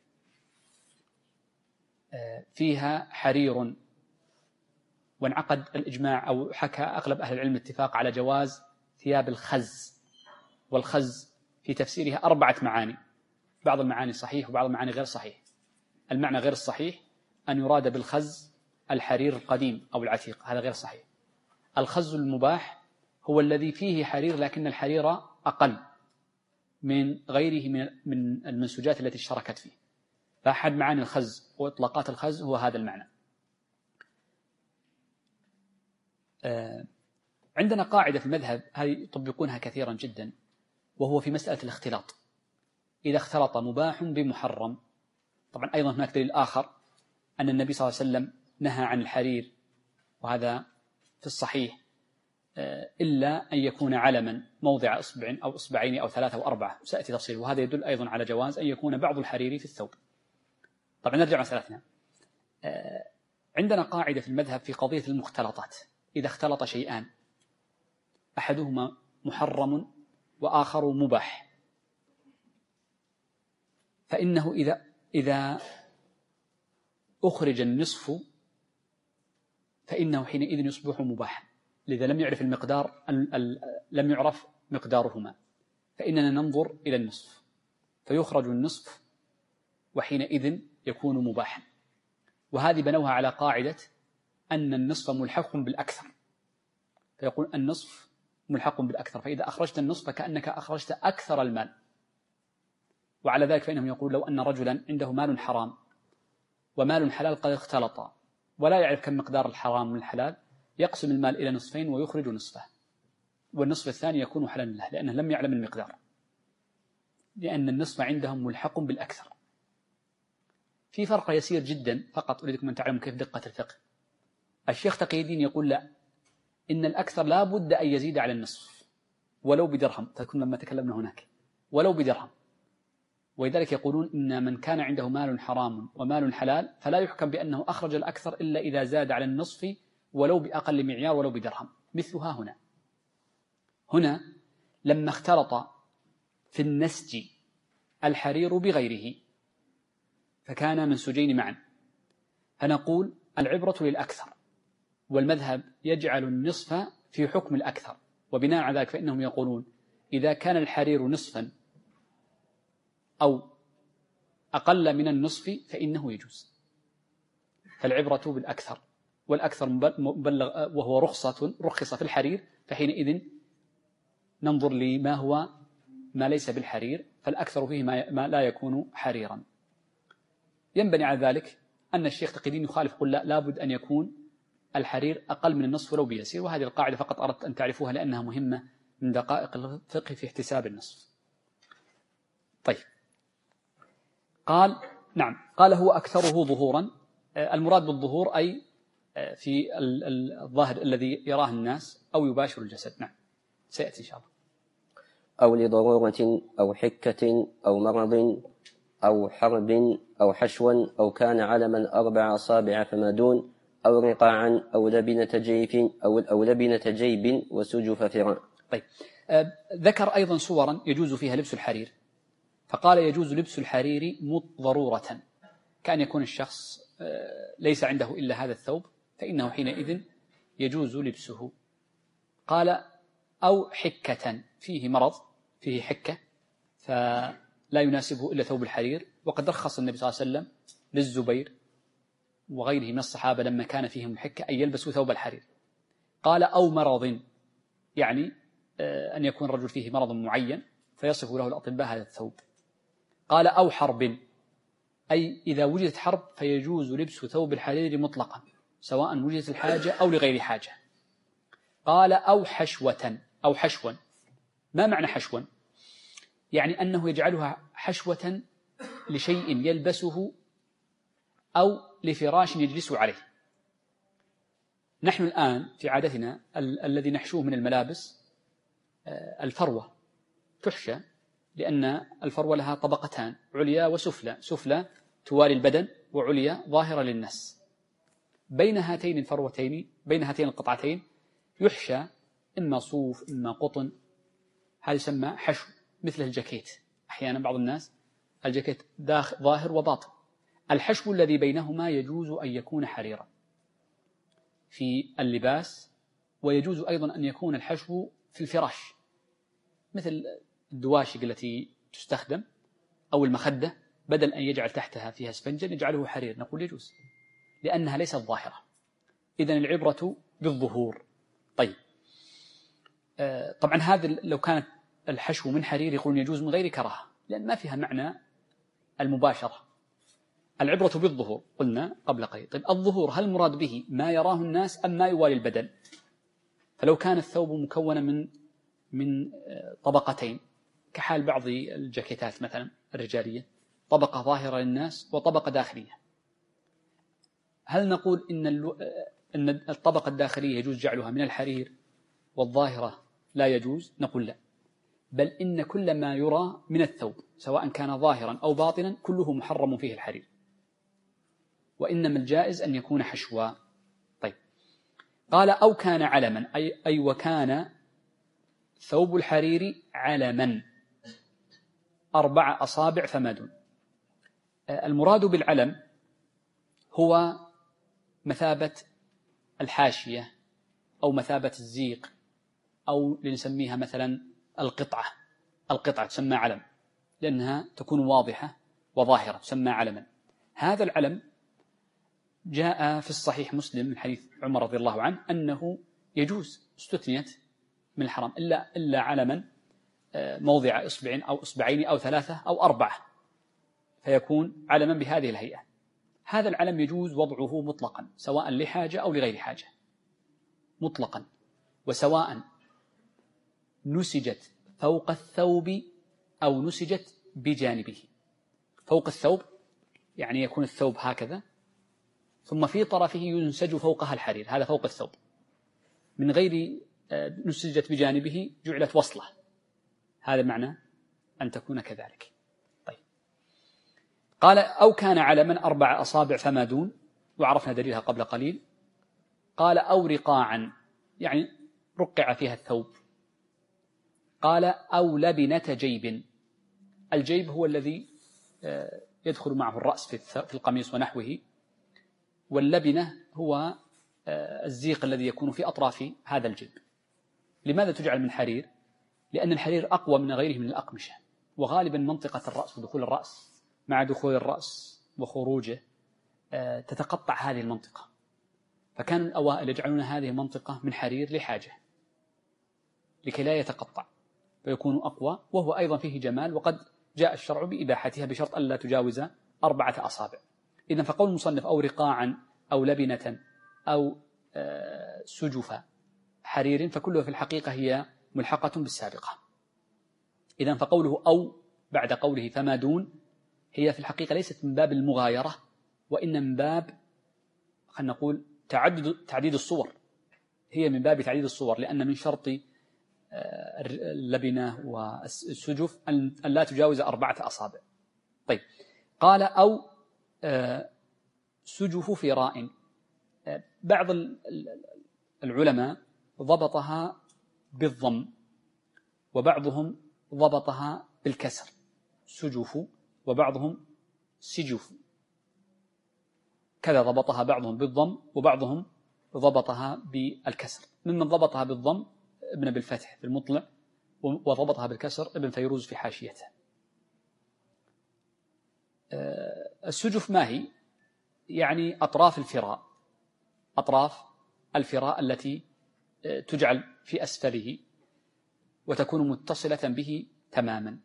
Speaker 2: فيها حرير، وانعقد الإجماع أو حكى أغلب أهل العلم الاتفاق على جواز ثياب الخز. والخز في تفسيرها 4 معاني، بعض المعاني صحيح وبعض المعاني غير صحيح. المعنى غير الصحيح أن يراد بالخز الحرير القديم أو العتيق، هذا غير صحيح. الخز المباح هو الذي فيه حرير لكن الحرير أقل من غيره من المنسوجات التي اشتركت فيه. فأحد معاني الخز وإطلاقات الخز هو هذا المعنى. عندنا قاعدة في المذهب هذه يطبقونها كثيرا جدا، وهو في مسألة الاختلاط. إذا اختلط مباح بمحرم، طبعا أيضا هناك دليل آخر أن النبي صلى الله عليه وسلم نهى عن الحرير، وهذا في الصحيح، إلا أن يكون علما موضع إصبع أو إصبعين أو 3 أو 4، سأتي تفصيل. وهذا يدل أيضا على جواز أن يكون بعض الحرير في الثوب. طبعا نرجع مسألتنا. عندنا قاعدة في المذهب في قضية المختلطات. إذا اختلط شيئان أحدهما محرم وآخر مباح، فإنه إذا أخرج النصف فإنه حينئذ يصبح مباحا، لذا لم يعرف المقدار، لم يعرف مقدارهما، فإننا ننظر إلى النصف فيخرج النصف وحينئذ يكون مباحا. وهذه بنوها على قاعدة أن النصف ملحق بالأكثر، فيقول النصف ملحق بالأكثر، فإذا أخرجت النصف فكأنك أخرجت أكثر المال. وعلى ذلك فإنهم يقول لو أن رجلا عنده مال حرام ومال حلال قد اختلطا ولا يعرف كم مقدار الحرام من الحلال، يقسم المال إلى نصفين ويخرج نصفه، والنصف الثاني يكون حلالا له لأنه لم يعلم المقدار، لأن النصف عندهم ملحق بالأكثر. في فرق يسير جدا فقط أريدكم أن تعلموا كيف دقة الفقه. الشيخ تقي الدين يقول لا، إن الأكثر لا بد أن يزيد على النصف ولو بدرهم، تكون لما تكلمنا هناك ولو بدرهم. ولذلك يقولون إن من كان عنده مال حرام ومال حلال فلا يحكم بأنه أخرج الأكثر إلا إذا زاد على النصف ولو بأقل معيار ولو بدرهم. مثلها هنا لما اختلط في النسج الحرير بغيره فكان منسوجين معا، فنقول العبرة للأكثر، والمذهب يجعل النصف في حكم الأكثر، وبناء على ذلك فإنهم يقولون إذا كان الحرير نصفا أو أقل من النصف فإنه يجوز، فالعبرة بالأكثر، والأكثر مبلغ وهو رخص في الحرير، فحينئذ ننظر لما هو ما ليس بالحرير، فالأكثر فيه ما لا يكون حريرا. ينبني على ذلك أن الشيخ تقي الدين يخالف، قل لا بد أن يكون الحرير أقل من النصف ولو بيسير، وهذه القاعدة فقط أردت أن تعرفوها لأنها مهمة من دقائق الفقه في احتساب النصف. طيب، قال نعم، قال هو أكثره ظهورا، المراد بالظهور أي في الظاهر الذي يراه الناس أو يباشر الجسد. نعم سيأتي إن شاء الله.
Speaker 1: أو لضرورة أو حكة أو مرض أو حرب أو حشو أو كان علما 4 أصابع فما دون أو رقاعا أو لبنة جيب أو لبنة جيب وسجف فراء.
Speaker 2: طيب، ذكر أيضا صورا يجوز فيها لبس الحرير، فقال يجوز لبس الحرير ضرورة، كأن يكون الشخص ليس عنده إلا هذا الثوب فإنه حينئذ يجوز لبسه. قال أو حكة، فيه مرض فيه حكة فلا يناسبه إلا ثوب الحرير، وقد رخص النبي صلى الله عليه وسلم للزبير وغيره من الصحابة لما كان فيهم الحكة أن يلبسوا ثوب الحرير. قال أو مرض، يعني أن يكون الرجل فيه مرض معين فيصف له الأطباء هذا الثوب. قال أو حرب، أي إذا وجدت حرب فيجوز لبس ثوب الحرير مطلقا سواء وجدت الحاجة أو لغير حاجة. قال أو حشوة، أو حشوا، ما معنى حشوا؟ يعني أنه يجعلها حشوة لشيء يلبسه أو لفراش يجلس عليه. نحن الآن في عادتنا الذي نحشوه من الملابس الفروة تحشى، لأن الفروة لها طبقتان، عليا وسفلى، سفلى تواري البدن وعليا ظاهرة للناس. بين هاتين الفروتين، بين هاتين القطعتين يحشى إما صوف إما قطن، هذا يسمى حشو، مثل الجاكيت. أحيانا بعض الناس الجاكيت ظاهر وباطن. الحشو الذي بينهما يجوز أن يكون حريرا في اللباس، ويجوز أيضا أن يكون الحشو في الفراش مثل الدواشق التي تستخدم أو المخدة، بدل أن يجعل تحتها فيها سفنجا يجعله حرير، نقول يجوز لأنها ليست ظاهرة. إذن العبرة بالظهور. طيب، طبعا هذا لو كانت الحشو من حرير يقولون يجوز من غير كراهة، لأن ما فيها معنى المباشرة. العبرة بالظهور قلنا قبل قليل. طيب، الظهور هل المراد به ما يراه الناس أم ما يوالي البدن؟ فلو كان الثوب مكون من طبقتين كحال بعض الجاكيتات مثلا الرجالية، طبقة ظاهرة للناس وطبقة داخلية، هل نقول إن الطبقة الداخلية يجوز جعلها من الحرير والظاهرة لا يجوز؟ نقول لا، بل إن كل ما يرى من الثوب سواء كان ظاهرا أو باطنا كله محرم فيه الحرير، وإنما الجائز أن يكون حشوا. طيب، قال أو كان علما، أي وكان ثوب الحرير علما 4 أصابع فما دون. المراد بالعلم هو مثابة الحاشية أو مثابة الزيق، أو لنسميها مثلا القطعة تسمى علم، لأنها تكون واضحة وظاهرة تسمى علما. هذا العلم جاء في الصحيح مسلم من حديث عمر رضي الله عنه أنه يجوز، استثنيت من الحرام إلا علما موضع إصبع أو إصبعين أو 3 أو 4، فيكون علما بهذه الهيئة. هذا العلم يجوز وضعه مطلقا سواء لحاجة أو لغير حاجة، مطلقا، وسواء نسجت فوق الثوب أو نسجت بجانبه. فوق الثوب يعني يكون الثوب هكذا ثم في طرفه ينسج فوقها الحرير، هذا فوق الثوب. من غير نسجت بجانبه جعلت وصلة، هذا معنى أن تكون كذلك. طيب، قال أو كان علما 4 أصابع فما دون، وعرفنا دليلها قبل قليل. قال أو رقاعا يعني رقع فيها الثوب. قال أو لبنة جيب. الجيب هو الذي يدخل معه الرأس في القميص ونحوه، واللبنة هو الزيق الذي يكون في أطراف هذا الجيب. لماذا تجعل من حرير؟ لأن الحرير أقوى من غيره من الأقمشة، وغالبا منطقة الرأس ودخول الرأس مع دخول الرأس وخروجه تتقطع هذه المنطقة، فكان الأوائل يجعلون هذه المنطقة من حرير لحاجة لكي لا يتقطع فيكون أقوى، وهو أيضا فيه جمال، وقد جاء الشرع بإباحتها بشرط ألا تجاوز 4 أصابع. إذن فقول المصنف أو رقاعا أو لبنة أو سجف حرير فكلها في الحقيقة هي ملحقة بالسابقة. إذن فقوله أو بعد قوله فما دون هي في الحقيقة ليست من باب المغايرة، وإن من باب خلينا نقول تعديد الصور. هي من باب تعديد الصور، لأن من شرط اللبنة والسجف أن لا تجاوز 4 أصابع. طيب، قال أو سجف فراء. بعض العلماء ضبطها بالضم وبعضهم ضبطها بالكسر، سجف، وبعضهم سجف، كذا ضبطها بعضهم بالضم وبعضهم ضبطها بالكسر. ممن ضبطها بالضم ابن بالفتح في المطلع، وضبطها بالكسر ابن فيروز في حاشيته. السجف ما هي؟ يعني أطراف الفراء التي تجعل في أسفله وتكون متصلة به تماما.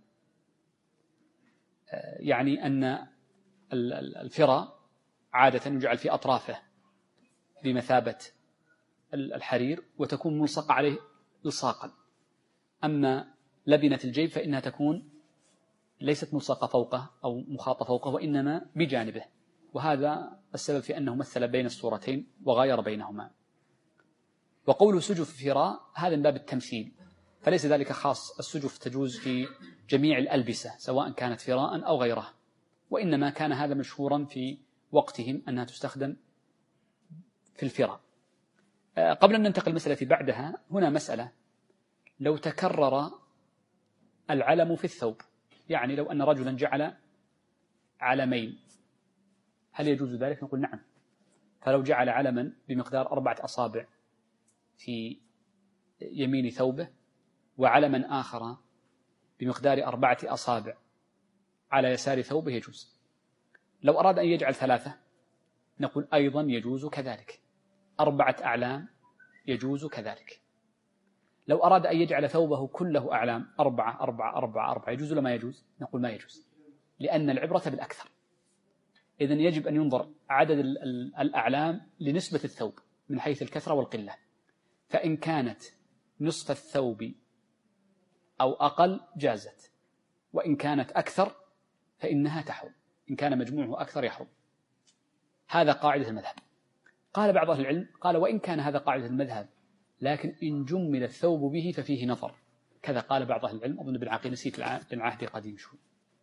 Speaker 2: يعني أن الفراء عادة يجعل في أطرافه بمثابة الحرير وتكون ملصقة عليه لصاقا. أما لبنة الجيب فإنها تكون ليست ملصقة فوقه أو مخاطة فوقه، وإنما بجانبه، وهذا السبب في أنه مثل بين الصورتين وغاير بينهما. وقوله سجف فراء هذا من باب التمثيل، فليس ذلك خاص. السجف تجوز في جميع الألبسة سواء كانت فراء أو غيرها، وإنما كان هذا مشهورا في وقتهم أنها تستخدم في الفراء. قبل أن ننتقل المسألة بعدها، هنا مسألة: لو تكرر العلم في الثوب، يعني لو أن رجلا جعل علمين، هل يجوز ذلك؟ نقول نعم. فلو جعل علما بمقدار 4 أصابع في يمين ثوبه وعلما آخر بمقدار 4 أصابع على يسار ثوبه يجوز. لو أراد أن يجعل 3 نقول أيضا يجوز كذلك. 4 أعلام يجوز كذلك. لو أراد أن يجعل ثوبه كله أعلام 4 4 4 4 يجوز ولا ما يجوز؟ نقول ما يجوز، لأن العبرة بالأكثر. إذن يجب أن ينظر عدد الأعلام لنسبة الثوب من حيث الكثرة والقلة، فإن كانت نصف الثوب أو أقل جازت، وإن كانت أكثر فإنها تحرم، إن كان مجموعه أكثر يحرم. هذا قاعدة المذهب. قال بعض أهل العلم قال وإن كان هذا قاعدة المذهب لكن إن جمل الثوب به ففيه نظر، كذا قال بعض أهل العلم، أظن بالعقيل نسيت بالعهد قديم شوي.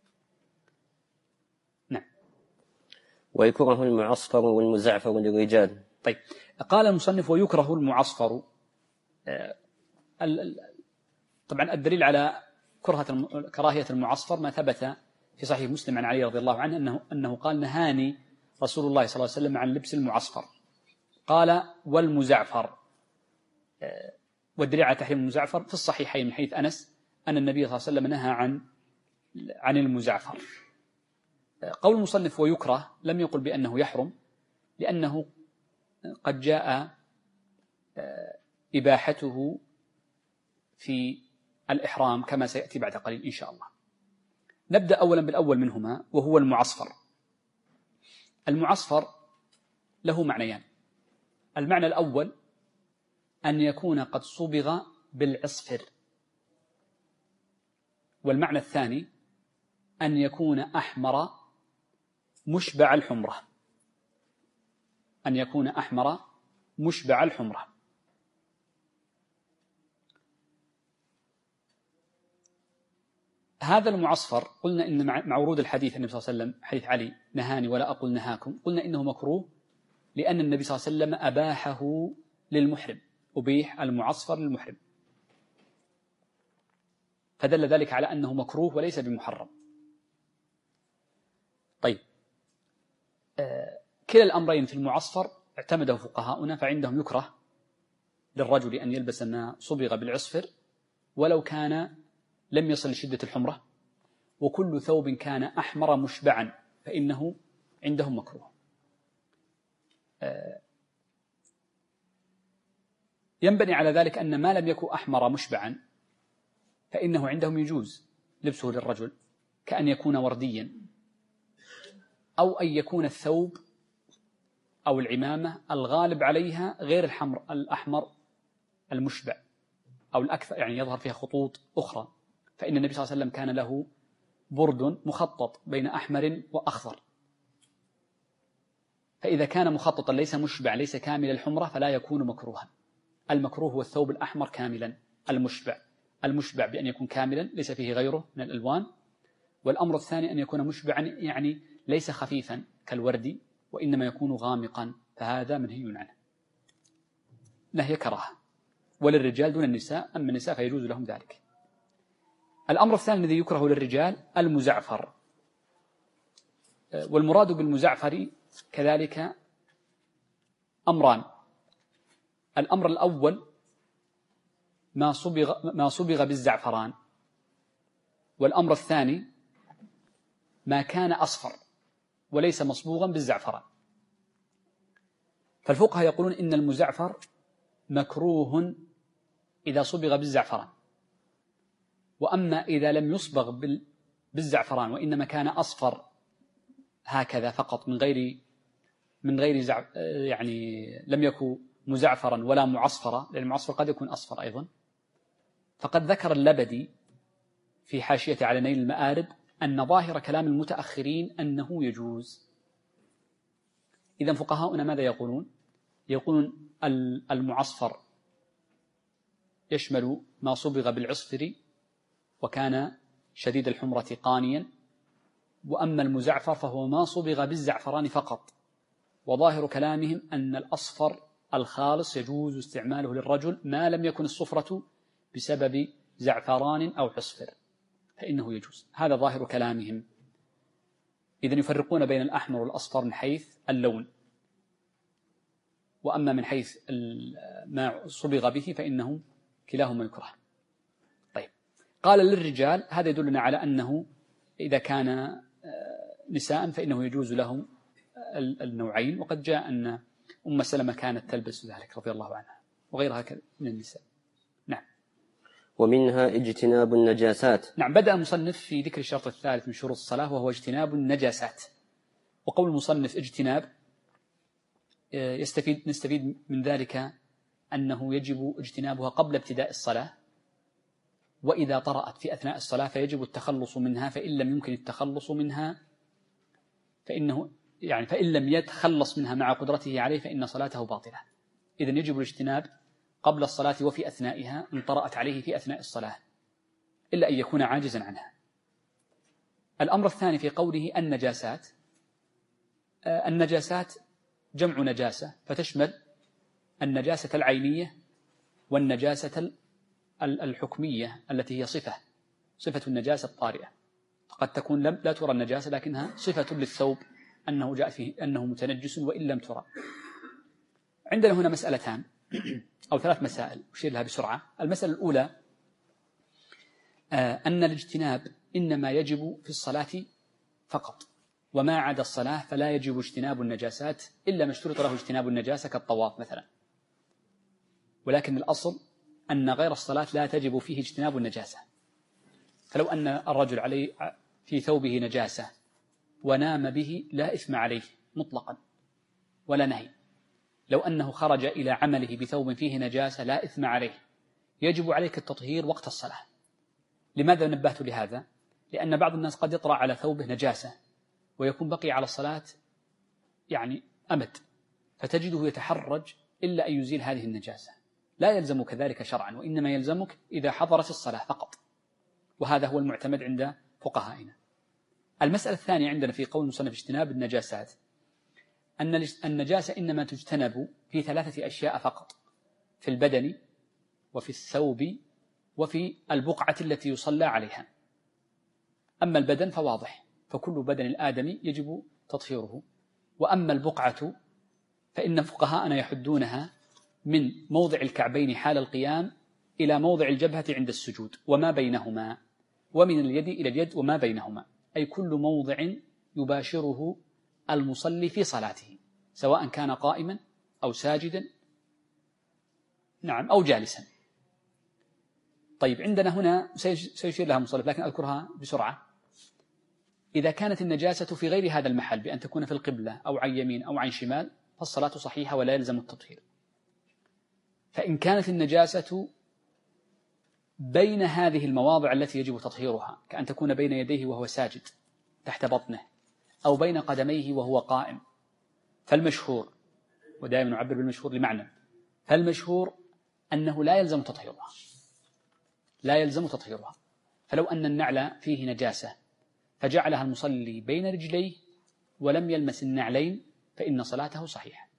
Speaker 2: نعم.
Speaker 1: ويكره المعصفر والمزعفر للرجال.
Speaker 2: طيب، قال المصنف ويكره المعصفر. طبعا الدليل على كراهية المعصفر ما ثبت في صحيح مسلم عن علي رضي الله عنه أنه قال: نهاني رسول الله صلى الله عليه وسلم عن لبس المعصفر، قال: والمزعفر. والدليل على تحريم المزعفر في الصحيحين من حديث أنس أن النبي صلى الله عليه وسلم نهى عن المزعفر. قول المصنف ويكره لم يقل بأنه يحرم، لأنه قد جاء إباحته في الإحرام كما سيأتي بعد قليل إن شاء الله. نبدأ أولا بالأول منهما وهو المعصفر. المعصفر له معنيان: المعنى الأول أن يكون قد صبغ بالعصفر، والمعنى الثاني أن يكون أحمر مشبع الحمرة، أن يكون أحمر مشبع الحمرة. هذا المعصفر قلنا إن مع ورود الحديث النبي صلى الله عليه وسلم حديث علي: نهاني ولا أقول نهاكم، قلنا إنه مكروه لأن النبي صلى الله عليه وسلم أباحه للمحرم، أبيح المعصفر للمحرم، فدل ذلك على أنه مكروه وليس بمحرم. طيب، كلا الأمرين في المعصفر اعتمده فقهاؤنا، فعندهم يكره للرجل أن يلبس ما صبغ بالعصفر ولو كان لم يصل لشدة الحمرة، وكل ثوب كان أحمر مشبعا فإنه عندهم مكروه. ينبني على ذلك أن ما لم يكن أحمر مشبعا فإنه عندهم يجوز لبسه للرجل، كأن يكون ورديا، أو أن يكون الثوب أو العمامة الغالب عليها غير الأحمر المشبع أو الأكثر، يعني يظهر فيها خطوط أخرى، فإن النبي صلى الله عليه وسلم كان له برد مخطط بين أحمر وأخضر، فإذا كان مخططا ليس مشبع ليس كامل الحمرة فلا يكون مكروها. المكروه هو الثوب الأحمر كاملا المشبع بأن يكون كاملا ليس فيه غيره من الألوان. والأمر الثاني أن يكون مشبعا يعني ليس خفيفا كالوردي وإنما يكون غامقا، فهذا منهي عنه نهي كراهة، وللرجال دون النساء، أما النساء فيجوز لهم ذلك. الأمر الثاني الذي يكره للرجال المزعفر، والمراد بالمزعفر كذلك أمران: الأمر الأول ما صبغ بالزعفران، والأمر الثاني ما كان أصفر وليس مصبوغا بالزعفران. فالفقهاء يقولون إن المزعفر مكروه إذا صبغ بالزعفران، وأما إذا لم يصبغ بالزعفران وإنما كان أصفر هكذا فقط من غير يعني لم يكن مزعفرا ولا معصفرا، لأن المعصفر قد يكون أصفر أيضا، فقد ذكر اللبدي في حاشية على نيل المآرب أن ظاهر كلام المتأخرين أنه يجوز. إذن فقهاؤنا ماذا يقولون؟ يقولون المعصفر يشمل ما صبغ بالعصفر وكان شديد الحمرة قانيا، وأما المزعفر فهو ما صبغ بالزعفران فقط، وظاهر كلامهم أن الأصفر الخالص يجوز استعماله للرجل ما لم يكن الصفرة بسبب زعفران أو عصفر فإنه يجوز. هذا ظاهر كلامهم. إذن يفرقون بين الأحمر والأصفر من حيث اللون، وأما من حيث ما صبغ به فإنه كلاهما يكره. طيب، قال للرجال، هذا يدلنا على أنه إذا كان نساء فإنه يجوز لهم النوعين، وقد جاء أن أم سلمة كانت تلبس ذلك رضي الله عنها وغيرها من النساء. نعم.
Speaker 1: ومنها اجتناب النجاسات.
Speaker 2: نعم، بدأ المصنف في ذكر الشرط الثالث من شروط الصلاة وهو اجتناب النجاسات. وقول المصنف اجتناب نستفيد من ذلك أنه يجب اجتنابها قبل ابتداء الصلاة، وإذا طرأت في أثناء الصلاة فيجب التخلص منها، فإن لم يمكن التخلص منها فإن لم يتخلص منها مع قدرته عليه فإن صلاته باطلة. إذن يجب الاجتناب قبل الصلاة وفي أثنائها إن طرأت عليه في أثناء الصلاة، إلا أن يكون عاجزا عنها. الأمر الثاني في قوله النجاسات جمع نجاسة، فتشمل النجاسة العينية والنجاسة الحكمية التي هي صفة النجاسة الطارئة، قد تكون لا ترى النجاسة لكنها صفة للثوب أنه جاء فيه أنه متنجس وإن لم ترى. عندنا هنا مسألتان أو 3 مسائل أشير لها بسرعة. المسألة الأولى أن الاجتناب إنما يجب في الصلاة فقط، وما عدا الصلاة فلا يجب اجتناب النجاسات إلا ما اشترط له اجتناب النجاسة كالطواف مثلا، ولكن الأصل أن غير الصلاة لا تجب فيه اجتناب النجاسة. فلو أن الرجل عليه في ثوبه نجاسة ونام به لا إثم عليه مطلقا ولا نهي. لو أنه خرج إلى عمله بثوب فيه نجاسة لا إثم عليه، يجب عليك التطهير وقت الصلاة. لماذا نبهت لهذا؟ لأن بعض الناس قد يطرأ على ثوبه نجاسة ويكون بقي على الصلاة يعني أمد، فتجده يتحرج إلا أن يزيل هذه النجاسة. لا يلزمك ذلك شرعا، وإنما يلزمك إذا حضرت الصلاة فقط، وهذا هو المعتمد عند فقهائنا. المسألة الثانية عندنا في قول المصنف اجتناب النجاسات، أن النجاسة إنما تجتنب في 3 أشياء فقط: في البدن وفي الثوب وفي البقعة التي يصلى عليها. أما البدن فواضح، فكل بدن الآدمي يجب تطهيره. وأما البقعة فإن فقهاءنا يحدونها من موضع الكعبين حال القيام إلى موضع الجبهة عند السجود وما بينهما، ومن اليد إلى اليد وما بينهما، أي كل موضع يباشره المصلي في صلاته سواء كان قائما أو ساجدا أو جالسا. طيب عندنا هنا سيشير لها مصنف لكن أذكرها بسرعة. إذا كانت النجاسة في غير هذا المحل بأن تكون في القبلة أو عن يمين أو عن شمال فالصلاة صحيحة ولا يلزم التطهير. فإن كانت النجاسة بين هذه المواضع التي يجب تطهيرها، كأن تكون بين يديه وهو ساجد تحت بطنه، أو بين قدميه وهو قائم، فالمشهور، ودائما نعبر بالمشهور لمعنى، فالمشهور أنه لا يلزم تطهيرها. فلو أن النعل فيه نجاسة فجعلها المصلي بين رجليه ولم يلمس النعلين فإن صلاته صحيحة،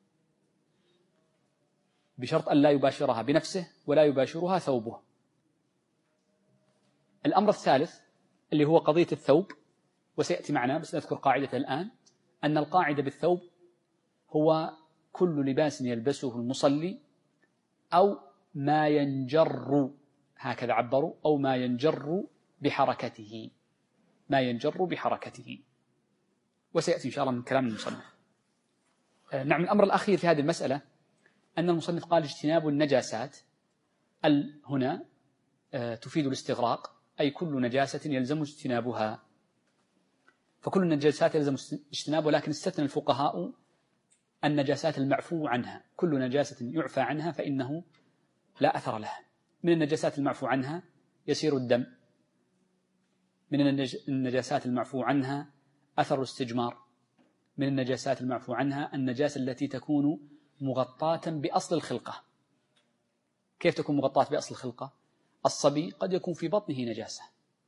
Speaker 2: بشرط أن لا يباشرها بنفسه ولا يباشرها ثوبه. الأمر الثالث اللي هو قضية الثوب، وسيأتي معنا بس نذكر قاعدة الآن، أن القاعدة بالثوب هو كل لباس يلبسه المصلي أو ما ينجر، هكذا عبروا، أو ما ينجر بحركته، وسيأتي إن شاء الله من كلام المصنف. نعم. الأمر الأخير في هذه المسألة أن المصنف قال اجتناب النجاسات، هنا تفيد الاستغراق، أي كل نجاسة يلزم اجتنابها، فكل النجاسات يلزم اجتناب، ولكن استثنى الفقهاء النجاسات المعفو عنها. كل نجاسة يعفى عنها فإنه لا أثر لها. من النجاسات المعفو عنها يسير الدم، من النجاسات المعفو عنها أثر الاستجمار، من النجاسات المعفو عنها النجاسة التي تكون مغطاة بأصل الخلقة. كيف تكون مغطاة بأصل الخلقة؟ الصبي قد يكون في بطنه نجاسة،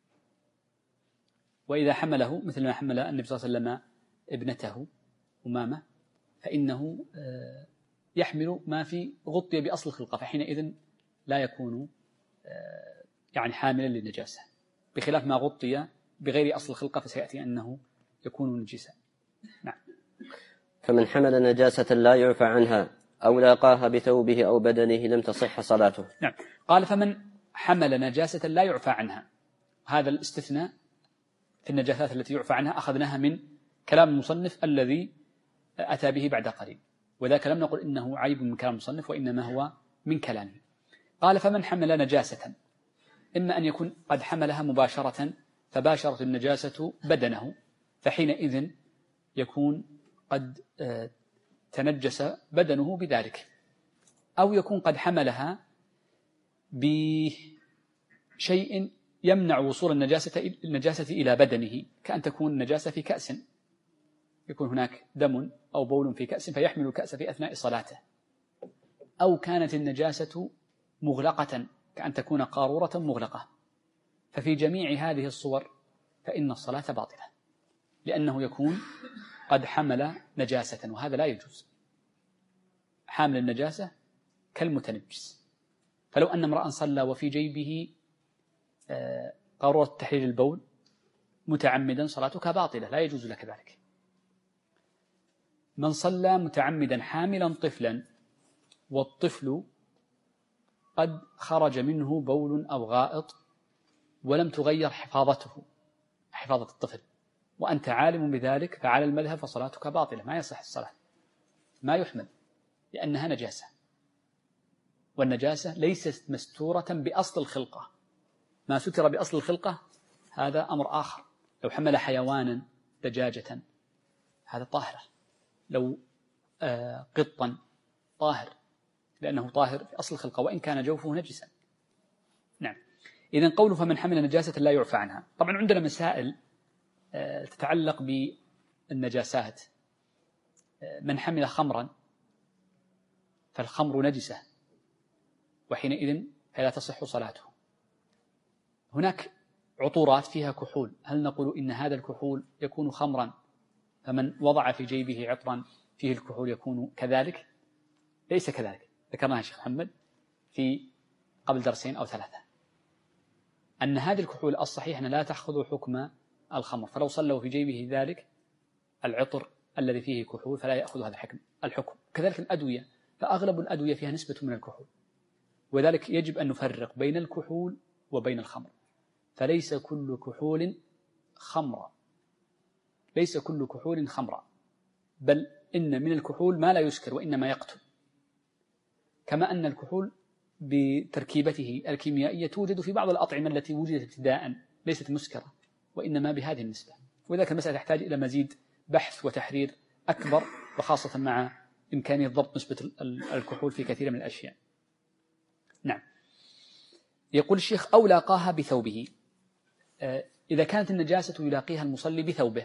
Speaker 2: وإذا حمله مثل ما حمل النبي صلى الله عليه وسلم ابنته أمامة فإنه يحمل ما في غطي بأصل الخلقة، فحينئذ لا يكون حاملا للنجاسة، بخلاف ما غطي بغير أصل الخلقة فسيأتي أنه يكون نجسا. نعم.
Speaker 1: فمن حمل نجاسة لا يعفى عنها أو لاقاها بثوبه أو بدنه لم تصح صلاته.
Speaker 2: نعم. قال فمن حمل نجاسة لا يعفى عنها، هذا الاستثناء في النجاسات التي يعفى عنها أخذناها من كلام المصنف الذي أتى به بعد قليل، وذاك لم نقل إنه عيب من كلام المصنف وإنما هو من كلامه. قال فمن حمل نجاسة، إما أن يكون قد حملها مباشرة فباشرت النجاسة بدنه فحينئذ يكون قد تنجس بدنه بذلك، أو يكون قد حملها بشيء يمنع وصول النجاسة إلى بدنه، كأن تكون النجاسة في كأس، يكون هناك دم أو بول في كأس فيحمل الكأس في أثناء صلاته، أو كانت النجاسة مغلقة كأن تكون قارورة مغلقة. ففي جميع هذه الصور فإن الصلاة باطلة، لأنه يكون قد حمل نجاسة، وهذا لا يجوز. حامل النجاسة كالمتنجس، فلو أن امرأ صلى وفي جيبه قارورة تحليل البول متعمدا صلاتك باطلة، لا يجوز لك ذلك. من صلى متعمدا حاملا طفلا والطفل قد خرج منه بول أو غائط ولم تغير حفاظة الطفل وأنت عالم بذلك، فعلى المذهب فصلاتك باطلة، ما يصح الصلاة، ما يحمل، لأنها نجاسة، والنجاسة ليست مستورة بأصل الخلقة. ما ستر بأصل الخلقة هذا أمر آخر. لو حمل حيوانا دجاجة هذا طاهرة، لو قطا طاهر، لأنه طاهر في أصل الخلقة وإن كان جوفه نجسا. نعم. إذن قوله فمن حمل نجاسة لا يعفى عنها. طبعا عندنا مسائل تتعلق بالنجاسات. من حمل خمرا فالخمر نجسة وحينئذ فلا تصح صلاته. هناك عطورات فيها كحول، هل نقول إن هذا الكحول يكون خمرا فمن وضع في جيبه عطرا فيه الكحول يكون كذلك؟ ليس كذلك. ذكرناها شيخ محمد في قبل درسين أو 3 أن هذه الكحول الصحيح أن لا تأخذ حكم الخمر، فلو صلوا في جيبه ذلك العطر الذي فيه كحول فلا يأخذ هذا الحكم. كذلك الأدوية، فأغلب الأدوية فيها نسبة من الكحول، وذلك يجب أن نفرق بين الكحول وبين الخمر. فليس كل كحول خمرا، ليس كل كحول خمرا، بل إن من الكحول ما لا يسكر وإنما يقتل. كما أن الكحول بتركيبته الكيميائية توجد في بعض الأطعمة التي وجدت ابتداء ليست مسكرة وإنما بهذه النسبة، وذلك المسألة تحتاج إلى مزيد بحث وتحرير أكبر، وخاصة مع إمكانية ضبط نسبة الكحول في كثير من الأشياء. نعم. يقول الشيخ أو لاقاها بثوبه. إذا كانت النجاسة يلاقيها المصلي بثوبه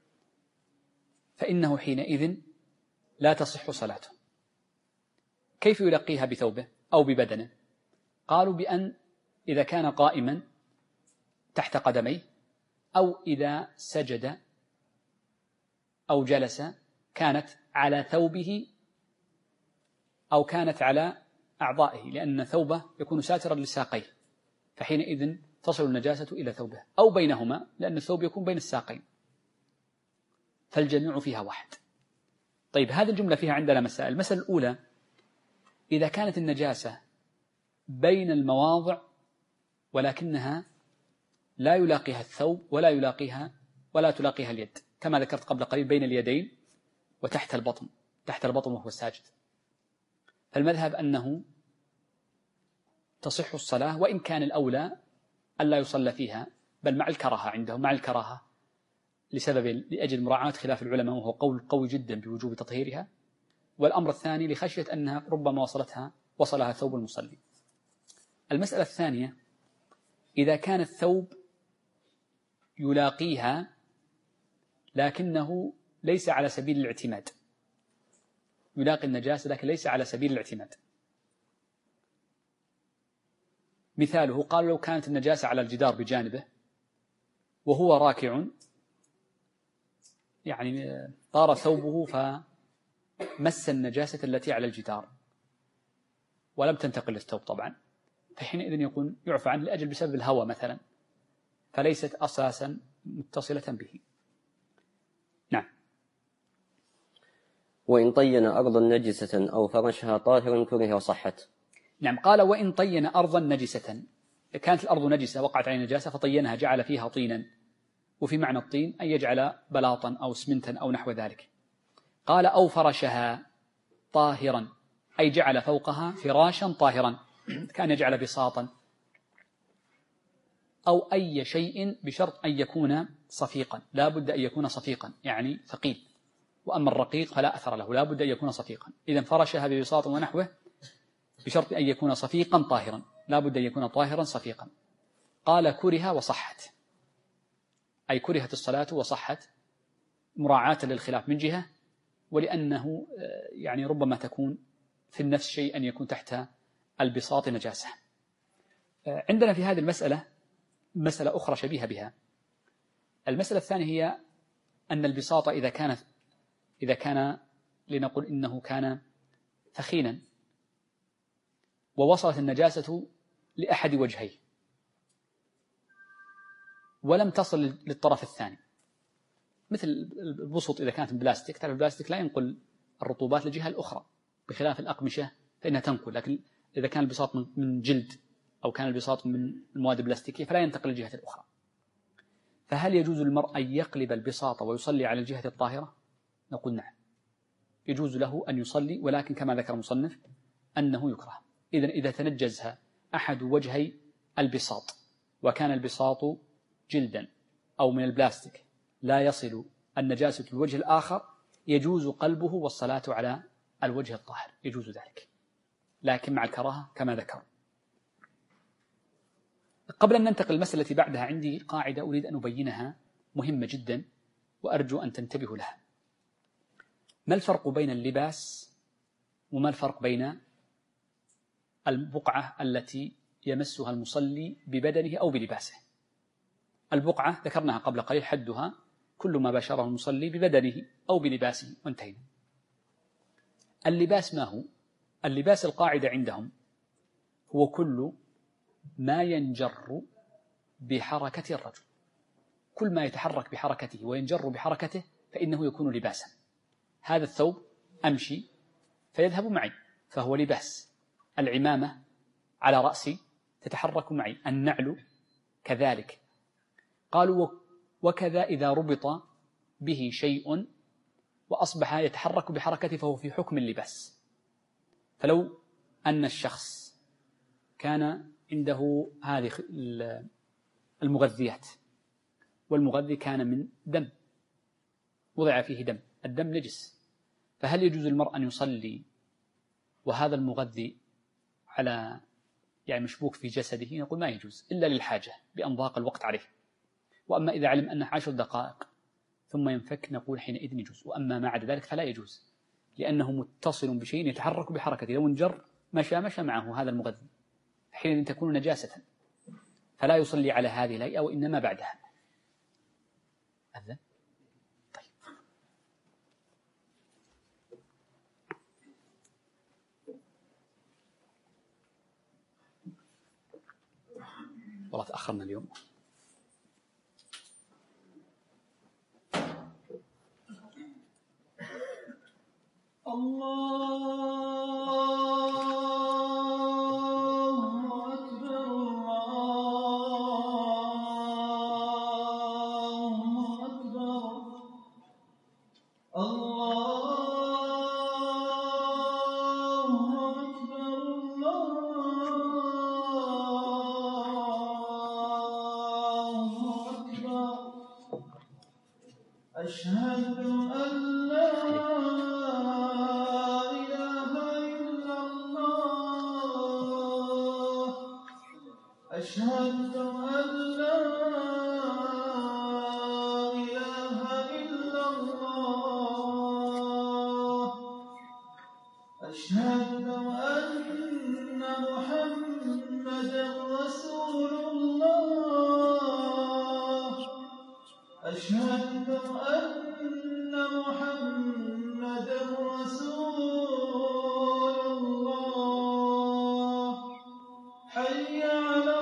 Speaker 2: فإنه حينئذ لا تصح صلاته. كيف يلاقيها بثوبه أو ببدنه؟ قالوا بأن إذا كان قائما تحت قدميه أو إذا سجد أو جلس كانت على ثوبه أو كانت على أعضائه، لأن ثوبه يكون ساترا لساقيه، فحينئذ تصل النجاسة إلى ثوبه، أو بينهما لأن الثوب يكون بين الساقين، فالجميع فيها واحد. طيب هذه الجملة فيها عندنا مسائل. المسألة الأولى: إذا كانت النجاسة بين المواضع ولكنها لا يلاقيها الثوب ولا تلاقيها اليد، كما ذكرت قبل قليل بين اليدين وتحت البطن، تحت البطن وهو ساجد، فالمذهب أنه تصح الصلاة، وإن كان الأولى ألا يصلى فيها، بل مع الكراهة عندهم، مع الكراهة لأجل مراعاة خلاف العلماء، وهو قول قوي جدا بوجوب تطهيرها. والأمر الثاني لخشية أنها ربما وصلها ثوب المصلي. المسألة الثانية: إذا كان الثوب يلاقيها لكنه ليس على سبيل الاعتماد، يلاقي النجاسة لكن ليس على سبيل الاعتماد. مثاله: قالوا لو كانت النجاسة على الجدار بجانبه وهو راكع، يعني طار ثوبه فمس النجاسة التي على الجدار ولم تنتقل للثوب طبعا، فحينئذ يكون يعفى عنه لأجل بسبب الهوى مثلا، فليست أساسا متصلة به. نعم.
Speaker 1: وإن طين أرضا نجسة أو فرشها طاهرا كره وصحت.
Speaker 2: نعم. قال وإن طين أرضا نجسة، كانت الأرض نجسة وقعت عليه نجاسة فطينها، جعل فيها طينا، وفي معنى الطين أن يجعل بلاطا أو اسمنتا أو نحو ذلك. قال أو فرشها طاهرا، أي جعل فوقها فراشا طاهرا، كان يجعل بساطا أو أي شيء بشرط أن يكون صفيقا، لا بد أن يكون صفيقا يعني ثقيل، وأما الرقيق فلا أثر له، لا بد أن يكون صفيقا. إذن فرشها ببساط ونحوه بشرط أن يكون صفيقا طاهرا، لا بد أن يكون طاهرا صفيقا. قال كره وصحت، أي كرهت الصلاة وصحت، مراعاة للخلاف من جهة، ولأنه يعني ربما تكون في النفس شيء أن يكون تحت البساط نجاسة. عندنا في هذه المسألة مسألة أخرى شبيهة بها. المسألة الثانية هي أن البساط إذا كان لنقل إنه كان ثخينا ووصلت النجاسة لأحد وجهيه ولم تصل للطرف الثاني، مثل البسط إذا كانت من بلاستيك، تعرف البلاستيك لا ينقل الرطوبات للجهة الأخرى بخلاف الأقمشة فإنها تنقل، لكن إذا كان البساط من جلد أو كان البساط من المواد البلاستيكية فلا ينتقل للجهة الأخرى. فهل يجوز للمرء أن يقلب البساط ويصلي على الجهة الطاهرة؟ نقول نعم، يجوز له أن يصلي، ولكن كما ذكر المصنف أنه يكره. إذا تنجزها أحد وجهي البساط وكان البساط جلدا أو من البلاستيك لا يصل النجاسة الوجه الآخر، يجوز قلبه والصلاة على الوجه الطاهر، يجوز ذلك، لكن مع الكراهة كما ذكر. قبل أن ننتقل المسألة التي بعدها عندي قاعدة أريد أن أبينها مهمة جدا وأرجو أن تنتبهوا لها. ما الفرق بين اللباس وما الفرق بين البقعة التي يمسها المصلي ببدنه أو بلباسه؟ البقعة ذكرناها قبل قليل، حدها كل ما باشره المصلي ببدنه أو بلباسه، وانتهينا. اللباس ما هو؟ اللباس القاعدة عندهم هو كل ما ينجر بحركة الرجل، كل ما يتحرك بحركته وينجر بحركته فإنه يكون لباسا. هذا الثوب أمشي فيذهب معي فهو لباس، العمامة على رأسي تتحرك معي، النعل كذلك. قالوا وكذا إذا ربط به شيء وأصبح يتحرك بحركته فهو في حكم اللباس. فلو أن الشخص كان عنده هذه المغذيات والمغذي كان من دم، وضع فيه دم، الدم نجس، فهل يجوز للمرء أن يصلي وهذا المغذي على مشبوك في جسده؟ نقول ما يجوز إلا للحاجة بأن ضاق الوقت عليه. وأما إذا علم أنه 10 دقائق ثم ينفك نقول حينئذ يجوز، وأما ما عدا ذلك فلا يجوز، لأنه متصل بشيء يتحرك بحركته، لو انجر مشى معه هذا المغذي، حينئذ تكون نجاسة، فلا يصلي على هذه الهيئة وإنما بعدها. أذن؟ طيب. والله تأخرنا اليوم.
Speaker 3: أشهد أن لا إله إلا الله أشهد أن لا إله إلا الله أشهد أن محمدا رسول الله أشهد أن محمدا رسول الله حي على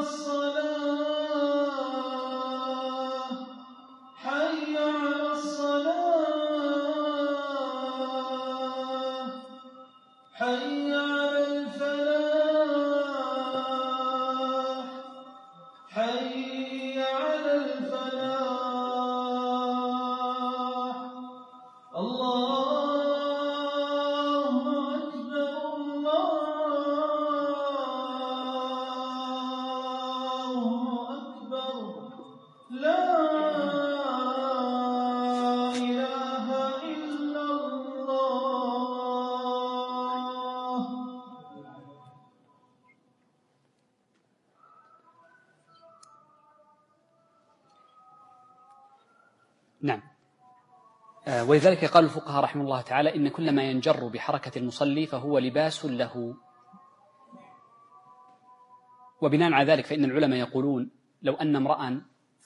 Speaker 3: الصلاة حي على الصلاة حي على الفلاح حي على الفلاح الله أكبر الله أكبر لا إله إلا الله.
Speaker 2: نعم. ولذلك قال الفقهاء رحمه الله تعالى إن كل ما ينجر بحركة المصلي فهو لباس له. وبناء على ذلك فإن العلماء يقولون لو أن امرأ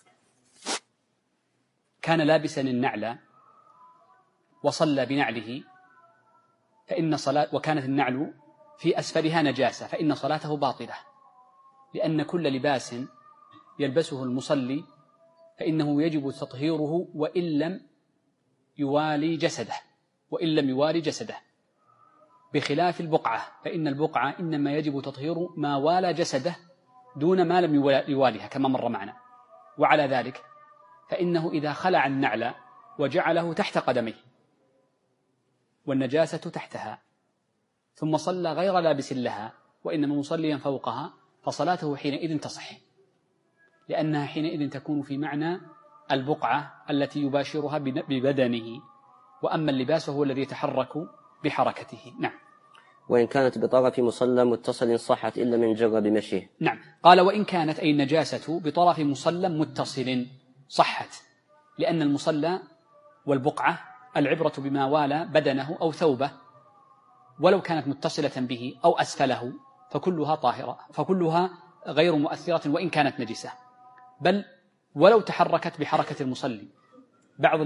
Speaker 2: كان لابسا النعل وصلى بنعله فإن صلاة وكانت النعل في أسفلها نجاسة فإن صلاته باطلة، لأن كل لباس يلبسه المصلي فإنه يجب تطهيره وإن لم يوالي جسده، بخلاف البقعة، فإن البقعة إنما يجب تطهير ما والى جسده دون ما لم يواليها كما مر معنا. وعلى ذلك فإنه إذا خلع النعل وجعله تحت قدميه والنجاسة تحتها ثم صلى غير لابس لها وإنما مصليا فوقها، فصلاته حينئذ تصح، لأنها حينئذ تكون في معنى البقعة التي يباشرها ببدنه، وأما اللباس هو الذي يتحرك بحركته. نعم.
Speaker 1: وإن كانت بطرف مصلى متصل صحت إلا من جر بمشيه.
Speaker 2: نعم. قال وإن كانت أي النجاسة بطرف مصلى متصل صحت، لأن المصلى والبقعة العبرة بما والى بدنه أو ثوبه، ولو كانت متصلة به أو أسفله فكلها طاهرة، فكلها غير مؤثرة وإن كانت نجسة، بل ولو تحركت بحركة المصلي. بعض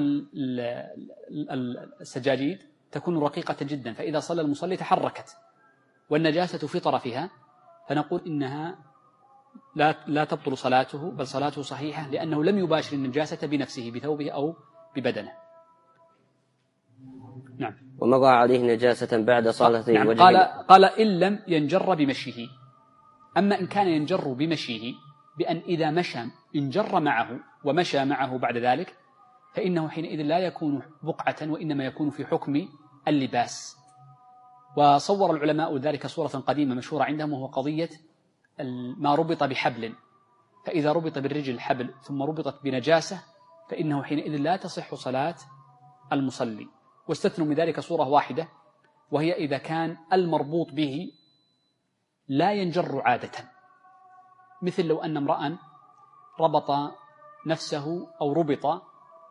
Speaker 2: السجاجيد تكون رقيقة جدا، فإذا صلى المصلي تحركت والنجاسة في طرفها فنقول إنها لا تبطل صلاته، بل صلاته صحيحة، لأنه لم يباشر النجاسة بنفسه بثوبه أو ببدنه. نعم.
Speaker 1: ومضى عليه نجاسة بعد صلاته.
Speaker 2: نعم. قال إن لم ينجر بمشيه. أما إن كان ينجر بمشيه بأن إذا مشى انجر معه ومشى معه بعد ذلك، فإنه حينئذ لا يكون بقعة وإنما يكون في حكم اللباس. وصور العلماء ذلك صورة قديمة مشهورة عندهم، وهو قضية ما ربط بحبل، فإذا ربط بالرجل الحبل ثم ربطت بنجاسة فإنه حينئذ لا تصح صلاة المصلي. واستثنوا من ذلك صورة واحدة، وهي إذا كان المربوط به لا ينجر عادة، مثل لو أن امرأ ربط نفسه أو ربط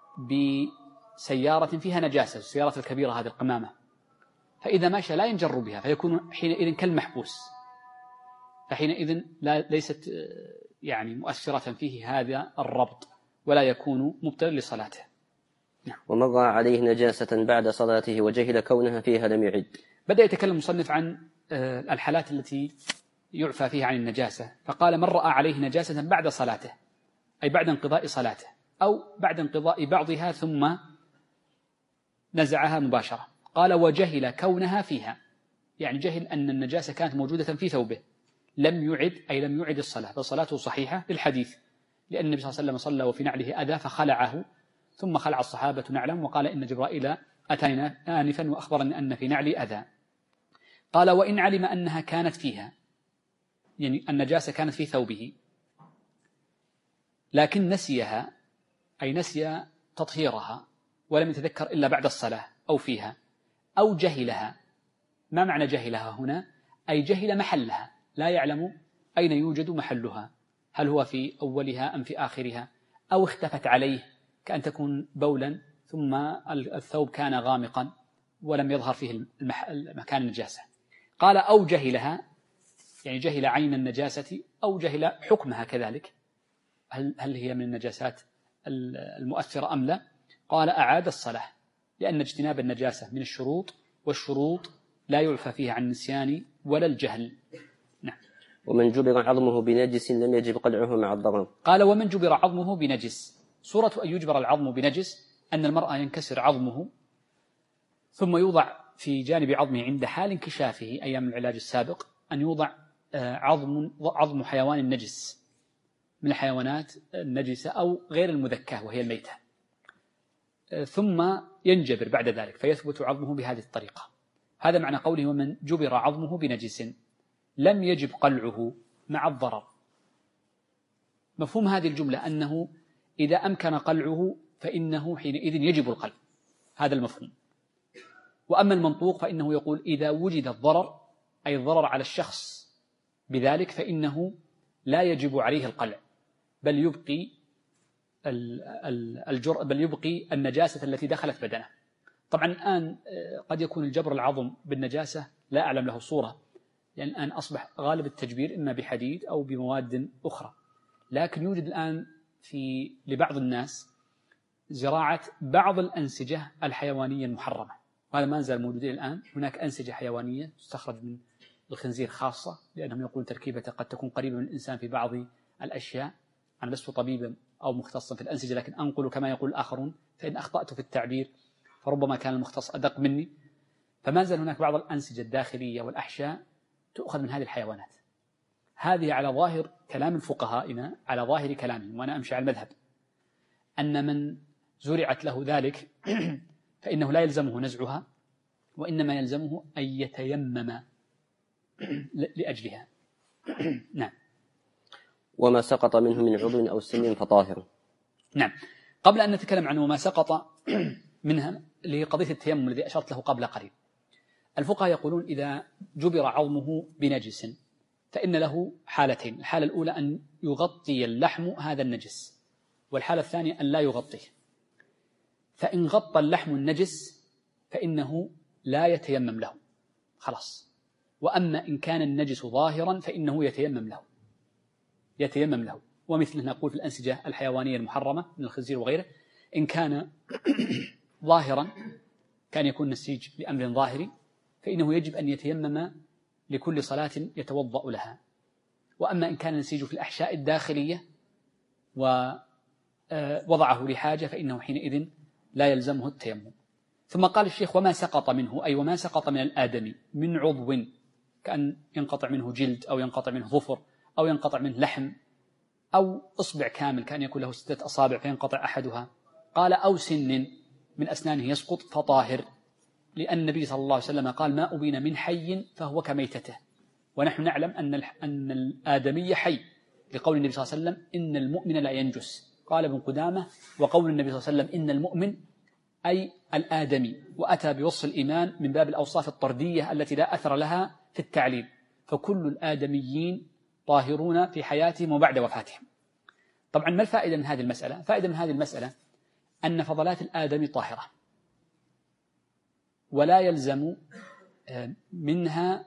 Speaker 2: بسيارة فيها نجاسة، السيارة الكبيرة هذه القمامة، فإذا ماشى لا ينجر بها فيكون حينئذ كالمحبوس، فحينئذ ليست يعني مؤثرة فيه هذا الربط ولا يكون مبطلا لصلاته. نعم.
Speaker 1: ومضى عليه نجاسة بعد صلاته وجهل كونها فيها لم يعد.
Speaker 2: بدأ يتكلم المصنف عن الحالات التي يعفى فيها عن النجاسة، فقال من رأى عليه نجاسة بعد صلاته، أي بعد انقضاء صلاته أو بعد انقضاء بعضها ثم نزعها مباشرة. قال وجهل كونها فيها، يعني جهل أن النجاسة كانت موجودة في ثوبه، لم يعد أي لم يعد الصلاة، فصلاته صحيحة للحديث، لأن النبي صلى الله عليه وسلم صلى وفي نعله أذى فخلعه، ثم خلع الصحابة نعلم وقال إن جبرائيل أتينا آنفا وأخبرني أن في نعلي أذى. قال وإن علم أنها كانت فيها، يعني النجاسة كانت في ثوبه، لكن نسيها أي نسي تطهيرها ولم يتذكر إلا بعد الصلاة أو فيها، أو جهلها. ما معنى جهلها هنا؟ أي جهل محلها، لا يعلم أين يوجد محلها، هل هو في أولها أم في آخرها، أو اختفت عليه كأن تكون بولا ثم الثوب كان غامقا ولم يظهر فيه المكان النجاسة. قال أو جهلها، يعني جهل عين النجاسة أو جهل حكمها كذلك، هل هي من النجاسات المؤثرة أم لا. قال أعاد الصلاة، لأن اجتناب النجاسة من الشروط، والشروط لا يعفى فيها عن النسيان ولا الجهل. نعم.
Speaker 1: ومن جبر عظمه بنجس لم يجب قلعه مع الضرر.
Speaker 2: قال ومن جبر عظمه بنجس، صورة أن يجبر العظم بنجس أن المرأة ينكسر عظمه ثم يوضع في جانب عظمه عند حال انكشافه أيام العلاج السابق أن يوضع عظم حيوان نجس من الحيوانات النجسة أو غير المذكاة وهي الميتة، ثم ينجبر بعد ذلك فيثبت عظمه بهذه الطريقة. هذا معنى قوله ومن جبر عظمه بنجس لم يجب قلعه مع الضرر. مفهوم هذه الجملة أنه إذا أمكن قلعه فإنه حينئذ يجب القلع، هذا المفهوم. وأما المنطوق فإنه يقول إذا وجد الضرر أي الضرر على الشخص بذلك فإنه لا يجب عليه القلع، بل يبقي النجاسة التي دخلت بدنه. طبعا الآن قد يكون الجبر العظم بالنجاسة لا أعلم له صورة، لأن الآن أصبح غالب التجبير إما بحديد أو بمواد أخرى، لكن يوجد الآن لبعض الناس زراعة بعض الأنسجة الحيوانية المحرمة، وهذا ما زال موجود الآن. هناك أنسجة حيوانية تستخرج من الخنزير خاصة، لأنهم يقولون تركيبته قد تكون قريبة من الإنسان في بعض الأشياء. أنا لست طبيبا أو مختصا في الأنسجة، لكن أنقل كما يقول الآخرون، فإن أخطأت في التعبير فربما كان المختص أدق مني. فما زال هناك بعض الأنسجة الداخلية والأحشاء تؤخذ من هذه الحيوانات. هذه على ظاهر كلام الفقهاء، على ظاهر كلامهم، وأنا أمشي على المذهب أن من زرعت له ذلك فإنه لا يلزمه نزعها، وإنما يلزمه أن يتيمم لأجلها. نعم.
Speaker 1: وما سقط منه من عضو أو سن فطاهر.
Speaker 2: نعم. قبل أن نتكلم عن وما سقط منها لقضية التيمم الذي أشرت له قبل قليل، الفقهاء يقولون إذا جبر عظمه بنجس فإن له حالتين. الحالة الأولى أن يغطي اللحم هذا النجس، والحالة الثانية أن لا يغطيه. فإن غطى اللحم النجس فإنه لا يتيمم له، خلاص. وأما إن كان النجس ظاهرا فإنه يتيمم له. ومثل نقول في الأنسجة الحيوانية المحرمة من الخنزير وغيره، إن كان ظاهرا كان يكون نسيج لأمر ظاهري فإنه يجب أن يتيمم لكل صلاة يتوضأ لها. وأما إن كان نسيج في الأحشاء الداخلية ووضعه لحاجة فإنه حينئذ لا يلزمه التيمم. ثم قال الشيخ وما سقط منه، أي وما سقط من الآدمي من عضو، كأن ينقطع منه جلد أو ينقطع منه ظفر أو ينقطع منه لحم أو إصبع كامل، كأن يكون له 6 أصابع فينقطع أحدها. قال أو سن من أسنانه يسقط فطاهر، لأن النبي صلى الله عليه وسلم قال ما أبين من حي فهو كميتته، ونحن نعلم أن الآدمي حي، لقول النبي صلى الله عليه وسلم إن المؤمن لا ينجس. قال ابن قدامة وقول النبي صلى الله عليه وسلم إن المؤمن أي الآدمي، وأتى بوصف الإيمان من باب الأوصاف الطردية التي لا أثر لها في التعليل، فكل الآدميين طاهرون في حياتهم وبعد وفاتهم. طبعا ما الفائدة من هذه المسألة؟ فائدة من هذه المسألة أن فضلات الآدمي طاهرة، ولا يلزم منها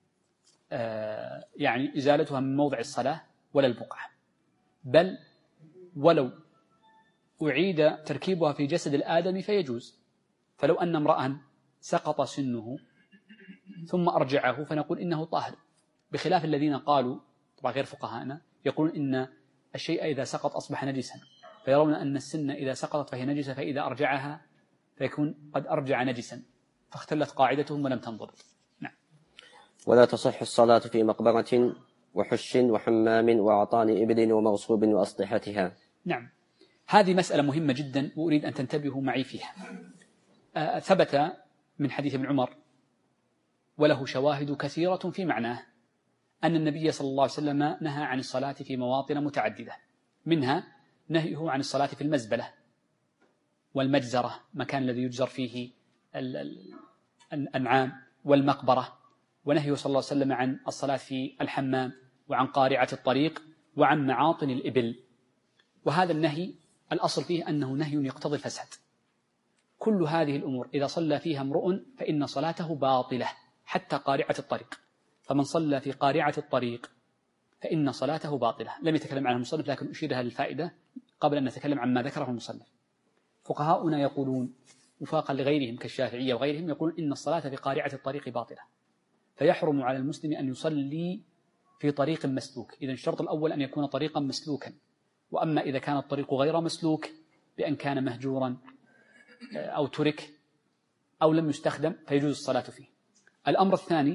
Speaker 2: يعني إزالتها من موضع الصلاة ولا البقعة، بل ولو أعيد تركيبها في جسد الآدمي فيجوز. فلو أن امرأ سقط سنه ثم أرجعه فنقول إنه طاهر، بخلاف الذين قالوا طبعا غير فقهاءنا يقولون إن الشيء إذا سقط أصبح نجسا، فيرون أن السن إذا سقطت فهي نجسة، فإذا أرجعها فيكون قد أرجع نجسا، فاختلت قاعدتهم ولم تنضبط. نعم.
Speaker 1: ولا تصح الصلاة في مقبرة وحش وحمام وعطان إبل ومغصوب وأسطحتها.
Speaker 2: نعم، هذه مسألة مهمة جدا وأريد أن تنتبهوا معي فيها. ثبت من حديث ابن عمر وله شواهد كثيرة في معناه أن النبي صلى الله عليه وسلم نهى عن الصلاة في مواطن متعددة، منها نهيه عن الصلاة في المزبلة والمجزرة، مكان الذي يجزر فيه الأنعام، والمقبرة، ونهيه صلى الله عليه وسلم عن الصلاة في الحمام وعن قارعة الطريق وعن معاطن الإبل. وهذا النهي الأصل فيه أنه نهي يقتضي الفساد. كل هذه الأمور إذا صلى فيها امرؤ فإن صلاته باطلة حتى قارعة الطريق، فمن صلى في قارعة الطريق فإن صلاته باطلة. لم يتكلم عنها المصنف لكن أشيرها للفائدة قبل أن نتكلم عن ما ذكره المصنف. فقهاؤنا يقولون وفاقا لغيرهم كالشافعية وغيرهم يقولون إن الصلاة في قارعة الطريق باطلة، فيحرم على المسلم أن يصلي في طريق مسلوك. إذن الشرط الأول أن يكون طريقا مسلوكا، وأما إذا كان الطريق غير مسلوك بأن كان مهجورا أو ترك أو لم يستخدم فيجوز الصلاة فيه. الأمر الثاني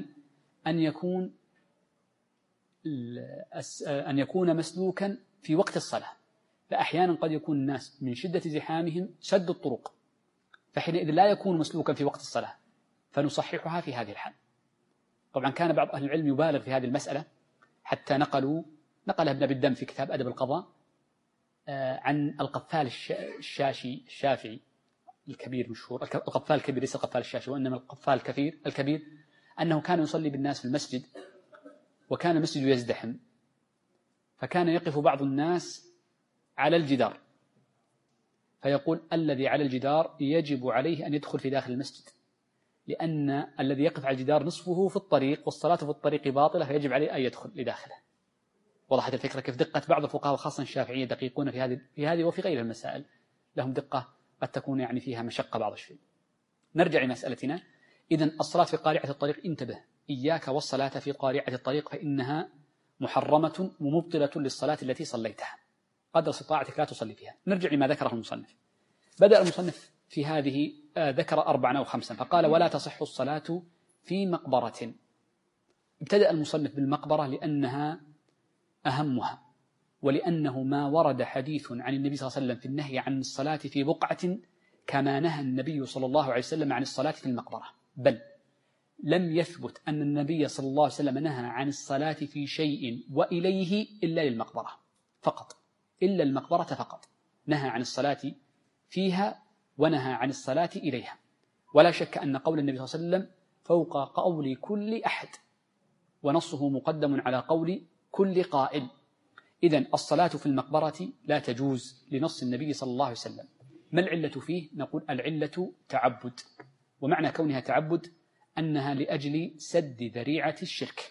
Speaker 2: أن يكون مسلوكا في وقت الصلاة، فأحيانا قد يكون الناس من شدة زحامهم سد الطرق، فحينئذ لا يكون مسلوكا في وقت الصلاة، فنصححها في هذه الحال. طبعا كان بعض أهل العلم يبالغ في هذه المسألة، حتى نقلها ابن أبي الدم في كتاب أدب القضاء عن القفال الشافعي الكبير مشهور، القفال الكبير ليس القفال الشاشي وإنما القفال الكبير، أنه كان يصلي بالناس في المسجد وكان المسجد يزدحم، فكان يقف بعض الناس على الجدار فيقول الذي على الجدار يجب عليه أن يدخل في داخل المسجد، لأن الذي يقف على الجدار نصفه في الطريق والصلاة في الطريق باطلة، فيجب عليه أن يدخل لداخله. وضحت الفكرة كيف دقة بعض الفقهاء وخاصة الشافعية دقيقون في هذه وفي غيرها المسائل، لهم دقة قد تكون يعني فيها مشقة بعض الشيء. نرجع لمسألتنا. إذن الصلاة في قارعة الطريق، انتبه، إياك والصلاة في قارعة الطريق فإنها محرمة ومبطلة للصلاة التي صليتها، قدر استطاعتك لا تصلي فيها. نرجع لما ذكره المصنف. بدأ المصنف في هذه ذكر 4 أو 5 فقال: ولا تصح الصلاة في مقبرة. ابتدأ المصنف بالمقبرة لأنها أهمها، ولأنه ما ورد حديث عن النبي صلى الله عليه وسلم في النهي عن الصلاة في بقعة كما نهى النبي صلى الله عليه وسلم عن الصلاة في المقبرة، بل لم يثبت أن النبي صلى الله عليه وسلم نهى عن الصلاة في شيء وإليه إلا للمقبرة فقط، إلا المقبرة فقط نهى عن الصلاة فيها ونهى عن الصلاة إليها. ولا شك أن قول النبي صلى الله عليه وسلم فوق قول كل أحد، ونصه مقدم على قول كل قائل. إذن الصلاة في المقبرة لا تجوز لنص النبي صلى الله عليه وسلم. ما العلة فيه؟ نقول العلة تعبد، ومعنى كونها تعبد أنها لأجل سد ذريعة الشرك،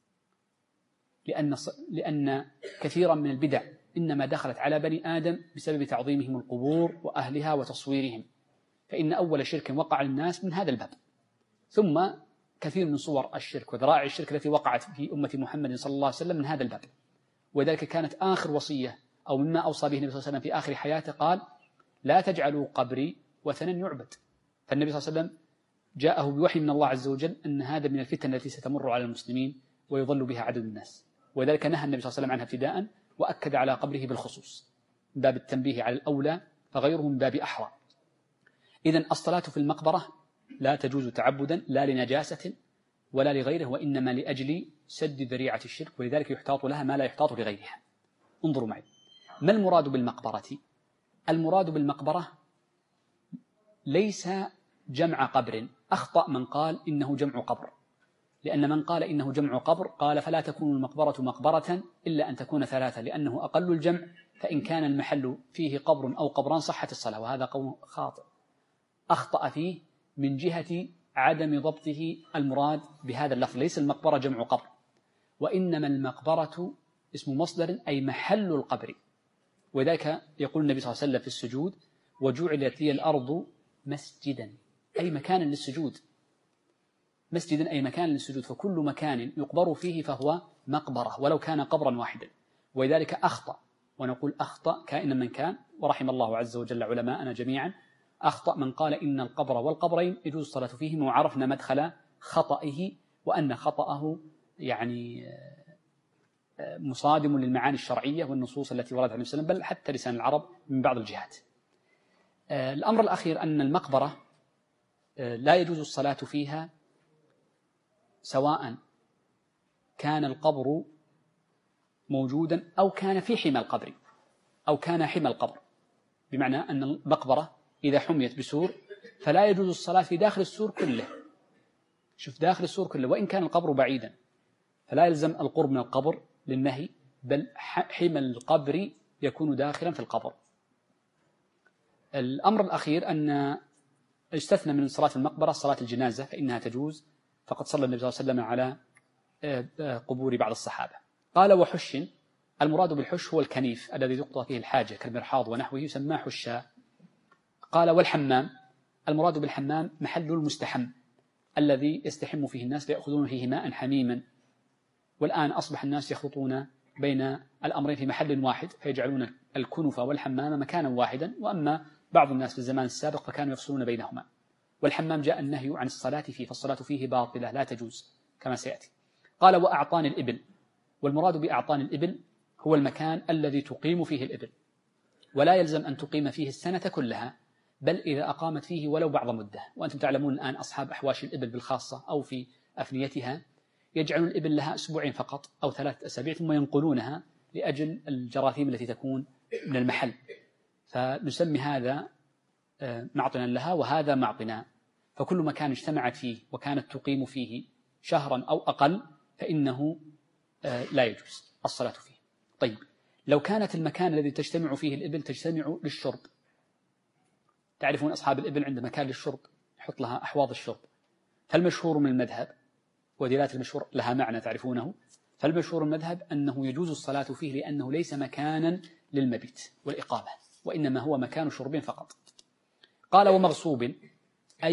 Speaker 2: لأن كثيرا من البدع إنما دخلت على بني آدم بسبب تعظيمهم القبور وأهلها وتصويرهم، فإن أول شرك وقع للناس من هذا الباب. ثم كثير من صور الشرك وذرائع الشرك التي وقعت في أمة محمد صلى الله عليه وسلم من هذا الباب. وذلك كانت آخر وصية أو مما أوصى به النبي صلى الله عليه وسلم في آخر حياته، قال: لا تجعلوا قبري وثنا يعبد. فالنبي صلى الله عليه وسلم جاءه بوحي من الله عز وجل أن هذا من الفتن التي ستمر على المسلمين ويضل بها عدد الناس، وذلك نهى النبي صلى الله عليه وسلم عنها ابتداء، وأكد على قبره بالخصوص من باب التنبيه على الأولى، فغيره من باب أحرى. إذن الصلاة في المقبرة لا تجوز تعبدا لا لنجاسة ولا لغيره، وإنما لأجل سد ذريعة الشرك، ولذلك يحتاط لها ما لا يحتاط لغيرها. انظروا معي، ما المراد بالمقبرة؟ المراد بالمقبرة ليس جمع قبر، أخطأ من قال إنه جمع قبر، لأن من قال إنه جمع قبر قال فلا تكون المقبرة مقبرة إلا أن تكون 3، لأنه أقل الجمع، فإن كان المحل فيه قبر أو قبران صحت الصلاة، وهذا قول خاطئ أخطأ فيه من جهة عدم ضبطه المراد بهذا اللفظ. ليس المقبرة جمع قبر، وإنما المقبرة اسم مصدر أي محل القبر، وذلك يقول النبي صلى الله عليه وسلم في السجود: وجعلت لي الأرض مسجدا، أي مكانا للسجود، مسجدا أي مكان للسجود، فكل مكان يقبر فيه فهو مقبرة ولو كان قبرا واحدا. ولذلك أخطأ، ونقول أخطأ كائنا من كان، ورحم الله عز وجل علماءنا جميعا، أخطأ من قال إن القبر والقبرين يجوز الصلاة فيهم، وعرفنا مدخل خطئه، وأن خطأه يعني مصادم للمعاني الشرعية والنصوص التي وردت عن السلام، بل حتى لسان العرب من بعض الجهات. الأمر الأخير أن المقبرة لا يجوز الصلاة فيها سواء كان القبر موجودا أو كان في حمى القبر أو كان حمى القبر، بمعنى أن المقبرة إذا حميت بسور فلا يجوز الصلاة في داخل السور كله، شوف داخل السور كله، وإن كان القبر بعيدا فلا يلزم القرب من القبر للنهي، بل حمى القبر يكون داخلا في القبر. الأمر الأخير أن استثنى من صلاة المقبرة صلاة الجنازة، فإنها تجوز، فقد صلى النبي صلى الله عليه وسلم على قبور بعض الصحابة. قال: وحش، المراد بالحش هو الكنيف الذي يقضى فيه الحاجة كالمرحاض ونحوه، يسمى حشا. قال: والحمام، المراد بالحمام محل المستحم الذي يستحم فيه الناس ليأخذون فيه ماء حميما، والآن أصبح الناس يخلطون بين الأمرين في محل واحد، فيجعلون الكنف والحمام مكانا واحدا، وأما بعض الناس في الزمان السابق فكانوا يفصلون بينهما. والحمام جاء النهي عن الصلاة فيه، فالصلاة فيه باطلة لا تجوز كما سيأتي. قال: وأعطان الإبل، والمراد بأعطان الإبل هو المكان الذي تقيم فيه الإبل، ولا يلزم أن تقيم فيه السنة كلها، بل إذا أقامت فيه ولو بعض مدة. وأنتم تعلمون الآن أصحاب أحواش الإبل بالخاصة أو في أفنيتها يجعلون الإبل لها أسبوعين فقط أو 3 أسابيع ثم ينقلونها لأجل الجراثيم التي تكون من المحل، فنسمي هذا معطنا لها وهذا معطنا. فكل مكان اجتمعت فيه وكانت تقيم فيه شهرا أو أقل فإنه لا يجوز الصلاة فيه. طيب، لو كانت المكان الذي تجتمع فيه الإبل تجتمع للشرب، تعرفون أصحاب الإبل عند مكان للشرب يحط لها أحواض الشرب، فالمشهور من المذهب، ودلالة المشهور لها معنى تعرفونه، فالمشهور المذهب أنه يجوز الصلاة فيه لأنه ليس مكانا للمبيت والإقامة، وإنما هو مكان شرب فقط. قال: ومغصوب، أي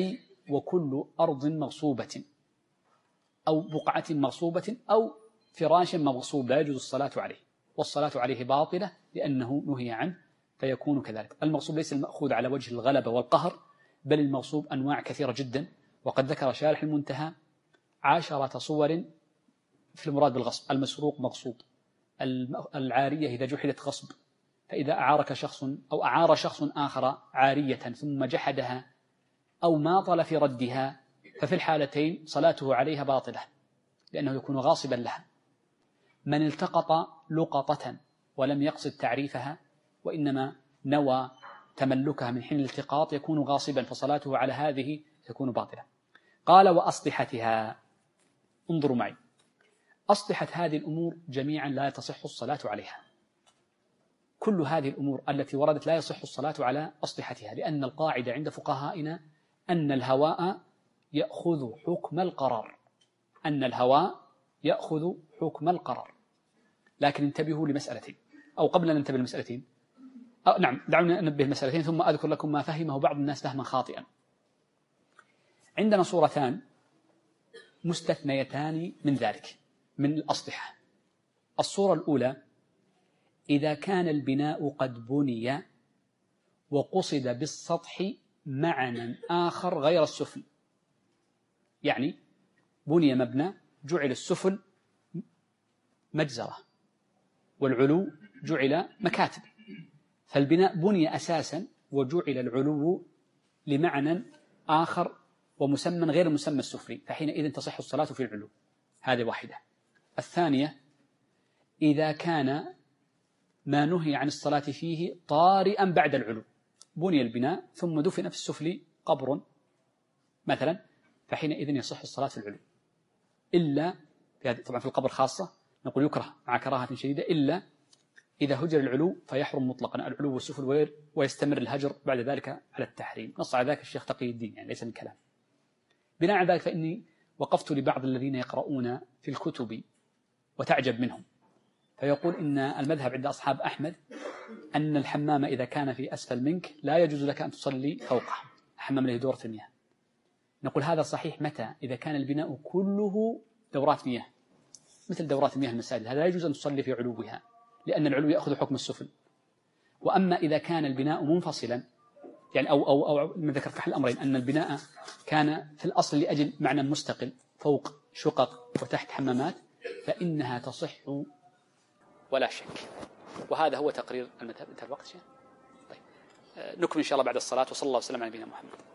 Speaker 2: وكل أرض مغصوبة أو بقعة مغصوبة أو فراش مغصوب لا يجوز الصلاة عليه، والصلاة عليه باطلة لأنه نهي عنه فيكون كذلك. المغصوب ليس المأخوذ على وجه الغلبة والقهر، بل المغصوب أنواع كثيرة جدا، وقد ذكر شارح المنتهى 10 صور في المراد بالغصب. المسروق مغصوب، العارية إذا جحدت غصب، فإذا أعارك شخص أو أعار شخص آخر عارية ثم جحدها أو ماطل في ردها، ففي الحالتين صلاته عليها باطلة لأنه يكون غاصبا لها. من التقط لقطة ولم يقصد تعريفها وإنما نوى تملكها من حين الالتقاط يكون غاصبا، فصلاته على هذه تكون باطلة. قال وأسطحتها. انظروا معي، أسطحة هذه الأمور جميعا لا تصح الصلاة عليها. كل هذه الأمور التي وردت لا يصح الصلاة على أسطحتها، لأن القاعدة عند فقهائنا أن الهواء يأخذ حكم القرار، أن الهواء يأخذ حكم القرار. لكن انتبهوا لمسألتين، أو قبل أن ننتبه لمسألتين نعم دعونا ننبه مسألتين ثم أذكر لكم ما فهمه بعض الناس فهما خاطئا. عندنا صورتان مستثنيتان من ذلك من الأسطحة. الصورة الأولى إذا كان البناء قد بني وقصد بالسطح معنى آخر غير السفل، يعني بني مبنى جعل السفل مجزرة والعلو جعل مكاتب، فالبناء بني أساسا وجعل العلو لمعنى آخر ومسمى غير المسمى السفلي، فحينئذ تصح الصلاة في العلو. هذه واحدة. الثانية إذا كان ما نهي عن الصلاة فيه طارئا بعد العلو، بني البناء ثم دفن في السفل قبر مثلا، فحينئذ يصح الصلاة في العلو، إلا طبعا في القبر خاصة نقول يكره مع كراهة شديدة، إلا إذا هجر العلو فيحرم مطلقا العلو والسفل ويستمر الهجر بعد ذلك على التحريم. نص على ذلك الشيخ تقي الدين، يعني ليس من كلام. بناء على ذلك فإني وقفت لبعض الذين يقرؤون في الكتب وتعجب منهم، فيقول إن المذهب عند أصحاب أحمد أن الحمام إذا كان في أسفل منك لا يجوز لك أن تصلي فوقه، الحمام له دورة المياه. نقول هذا صحيح متى؟ إذا كان البناء كله دورات مياه مثل دورات المياه المساجد، هذا لا يجوز أن تصلي في علوها لأن العلو يأخذ حكم السفل. وأما إذا كان البناء منفصلا، يعني أو ما ذكر في أحد الأمرين أن البناء كان في الأصل لأجل معنى مستقل فوق شقق وتحت حمامات، فإنها تصح ولا شك. وهذا هو تقرير المذهب. انتهى الوقت شيء؟ طيب نكمل إن شاء الله بعد الصلاة، وصلى الله وسلم على نبينا محمد.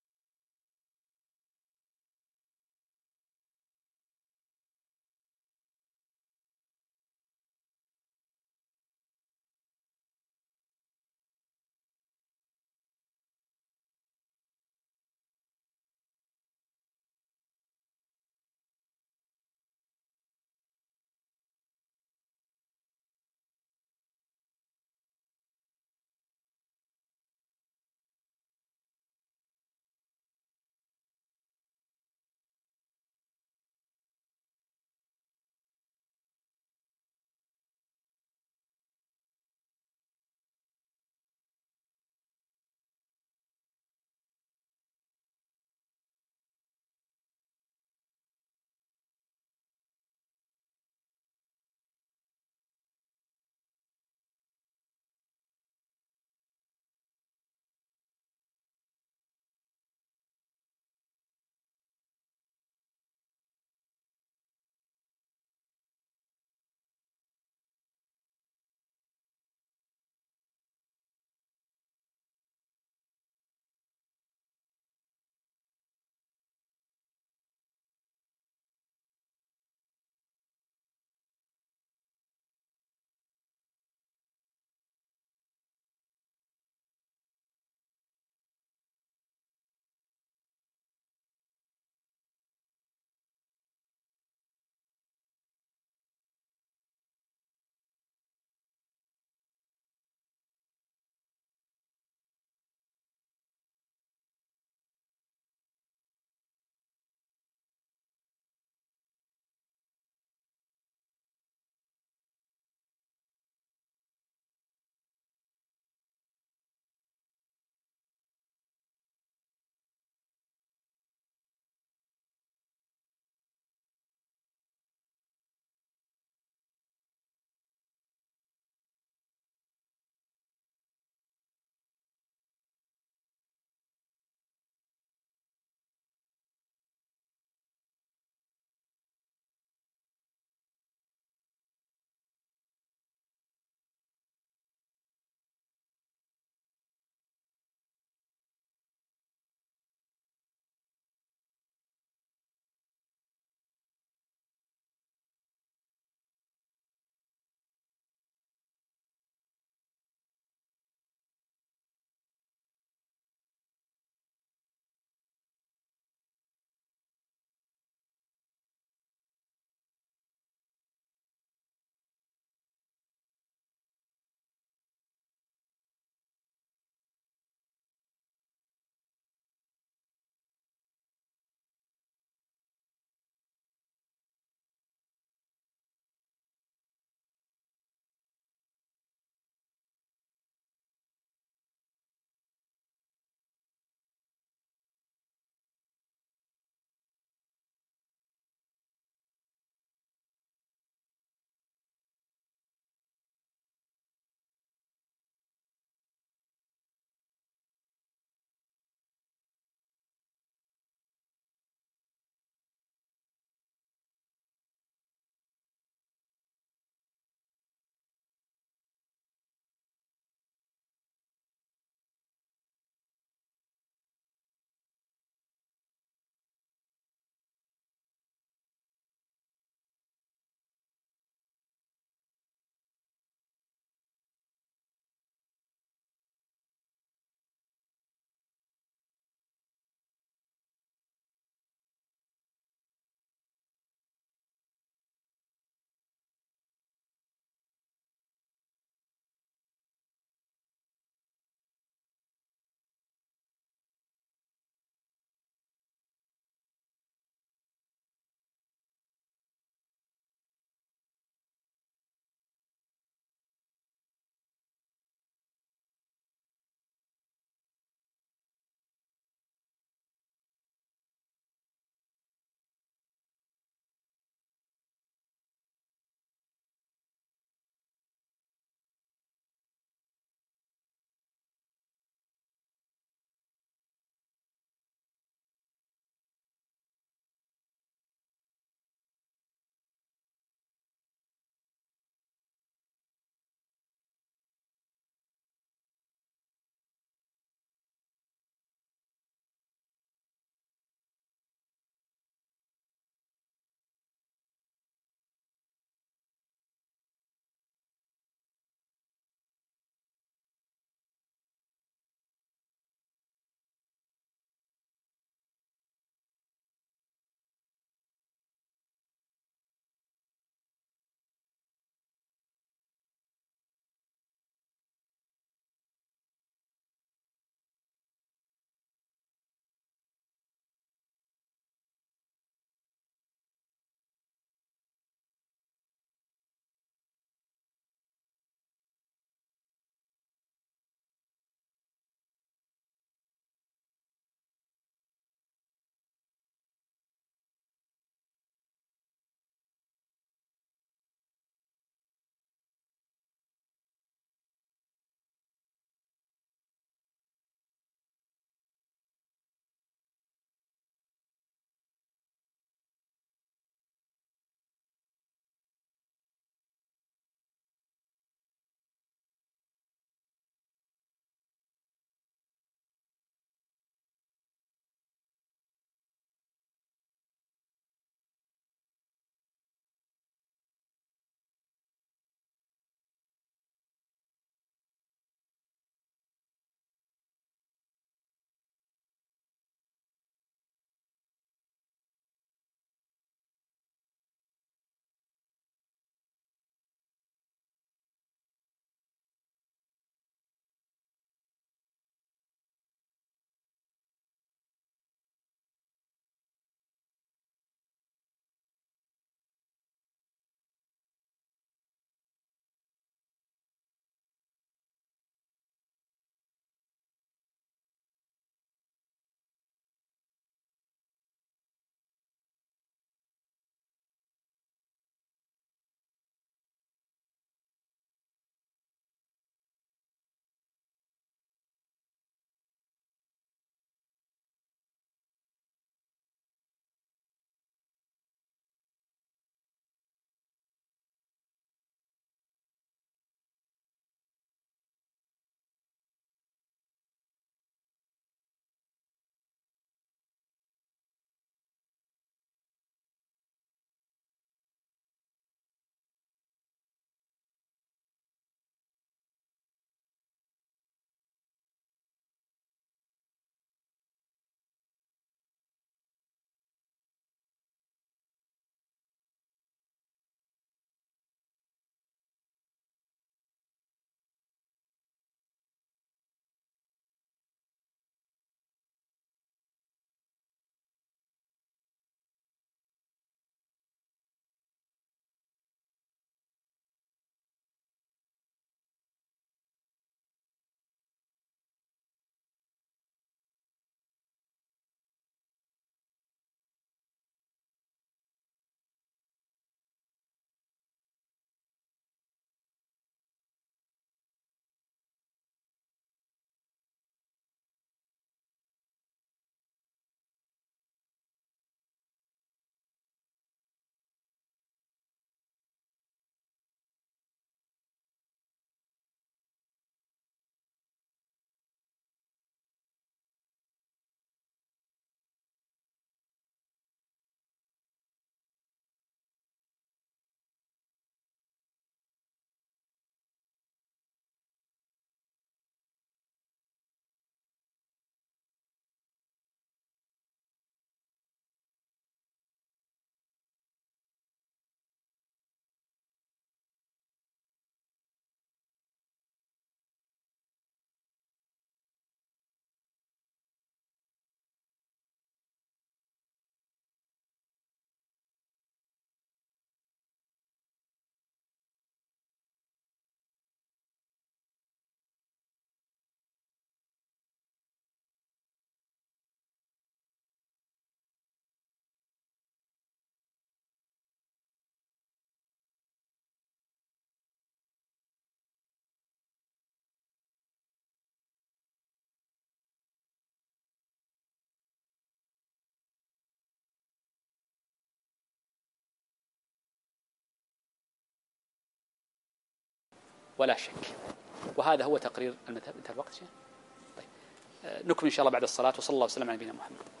Speaker 2: ولا شك. وهذا هو تقرير المذهب. انتهى الوقت. طيب نكمل إن شاء الله بعد الصلاة. وصلى الله وسلم على نبينا محمد.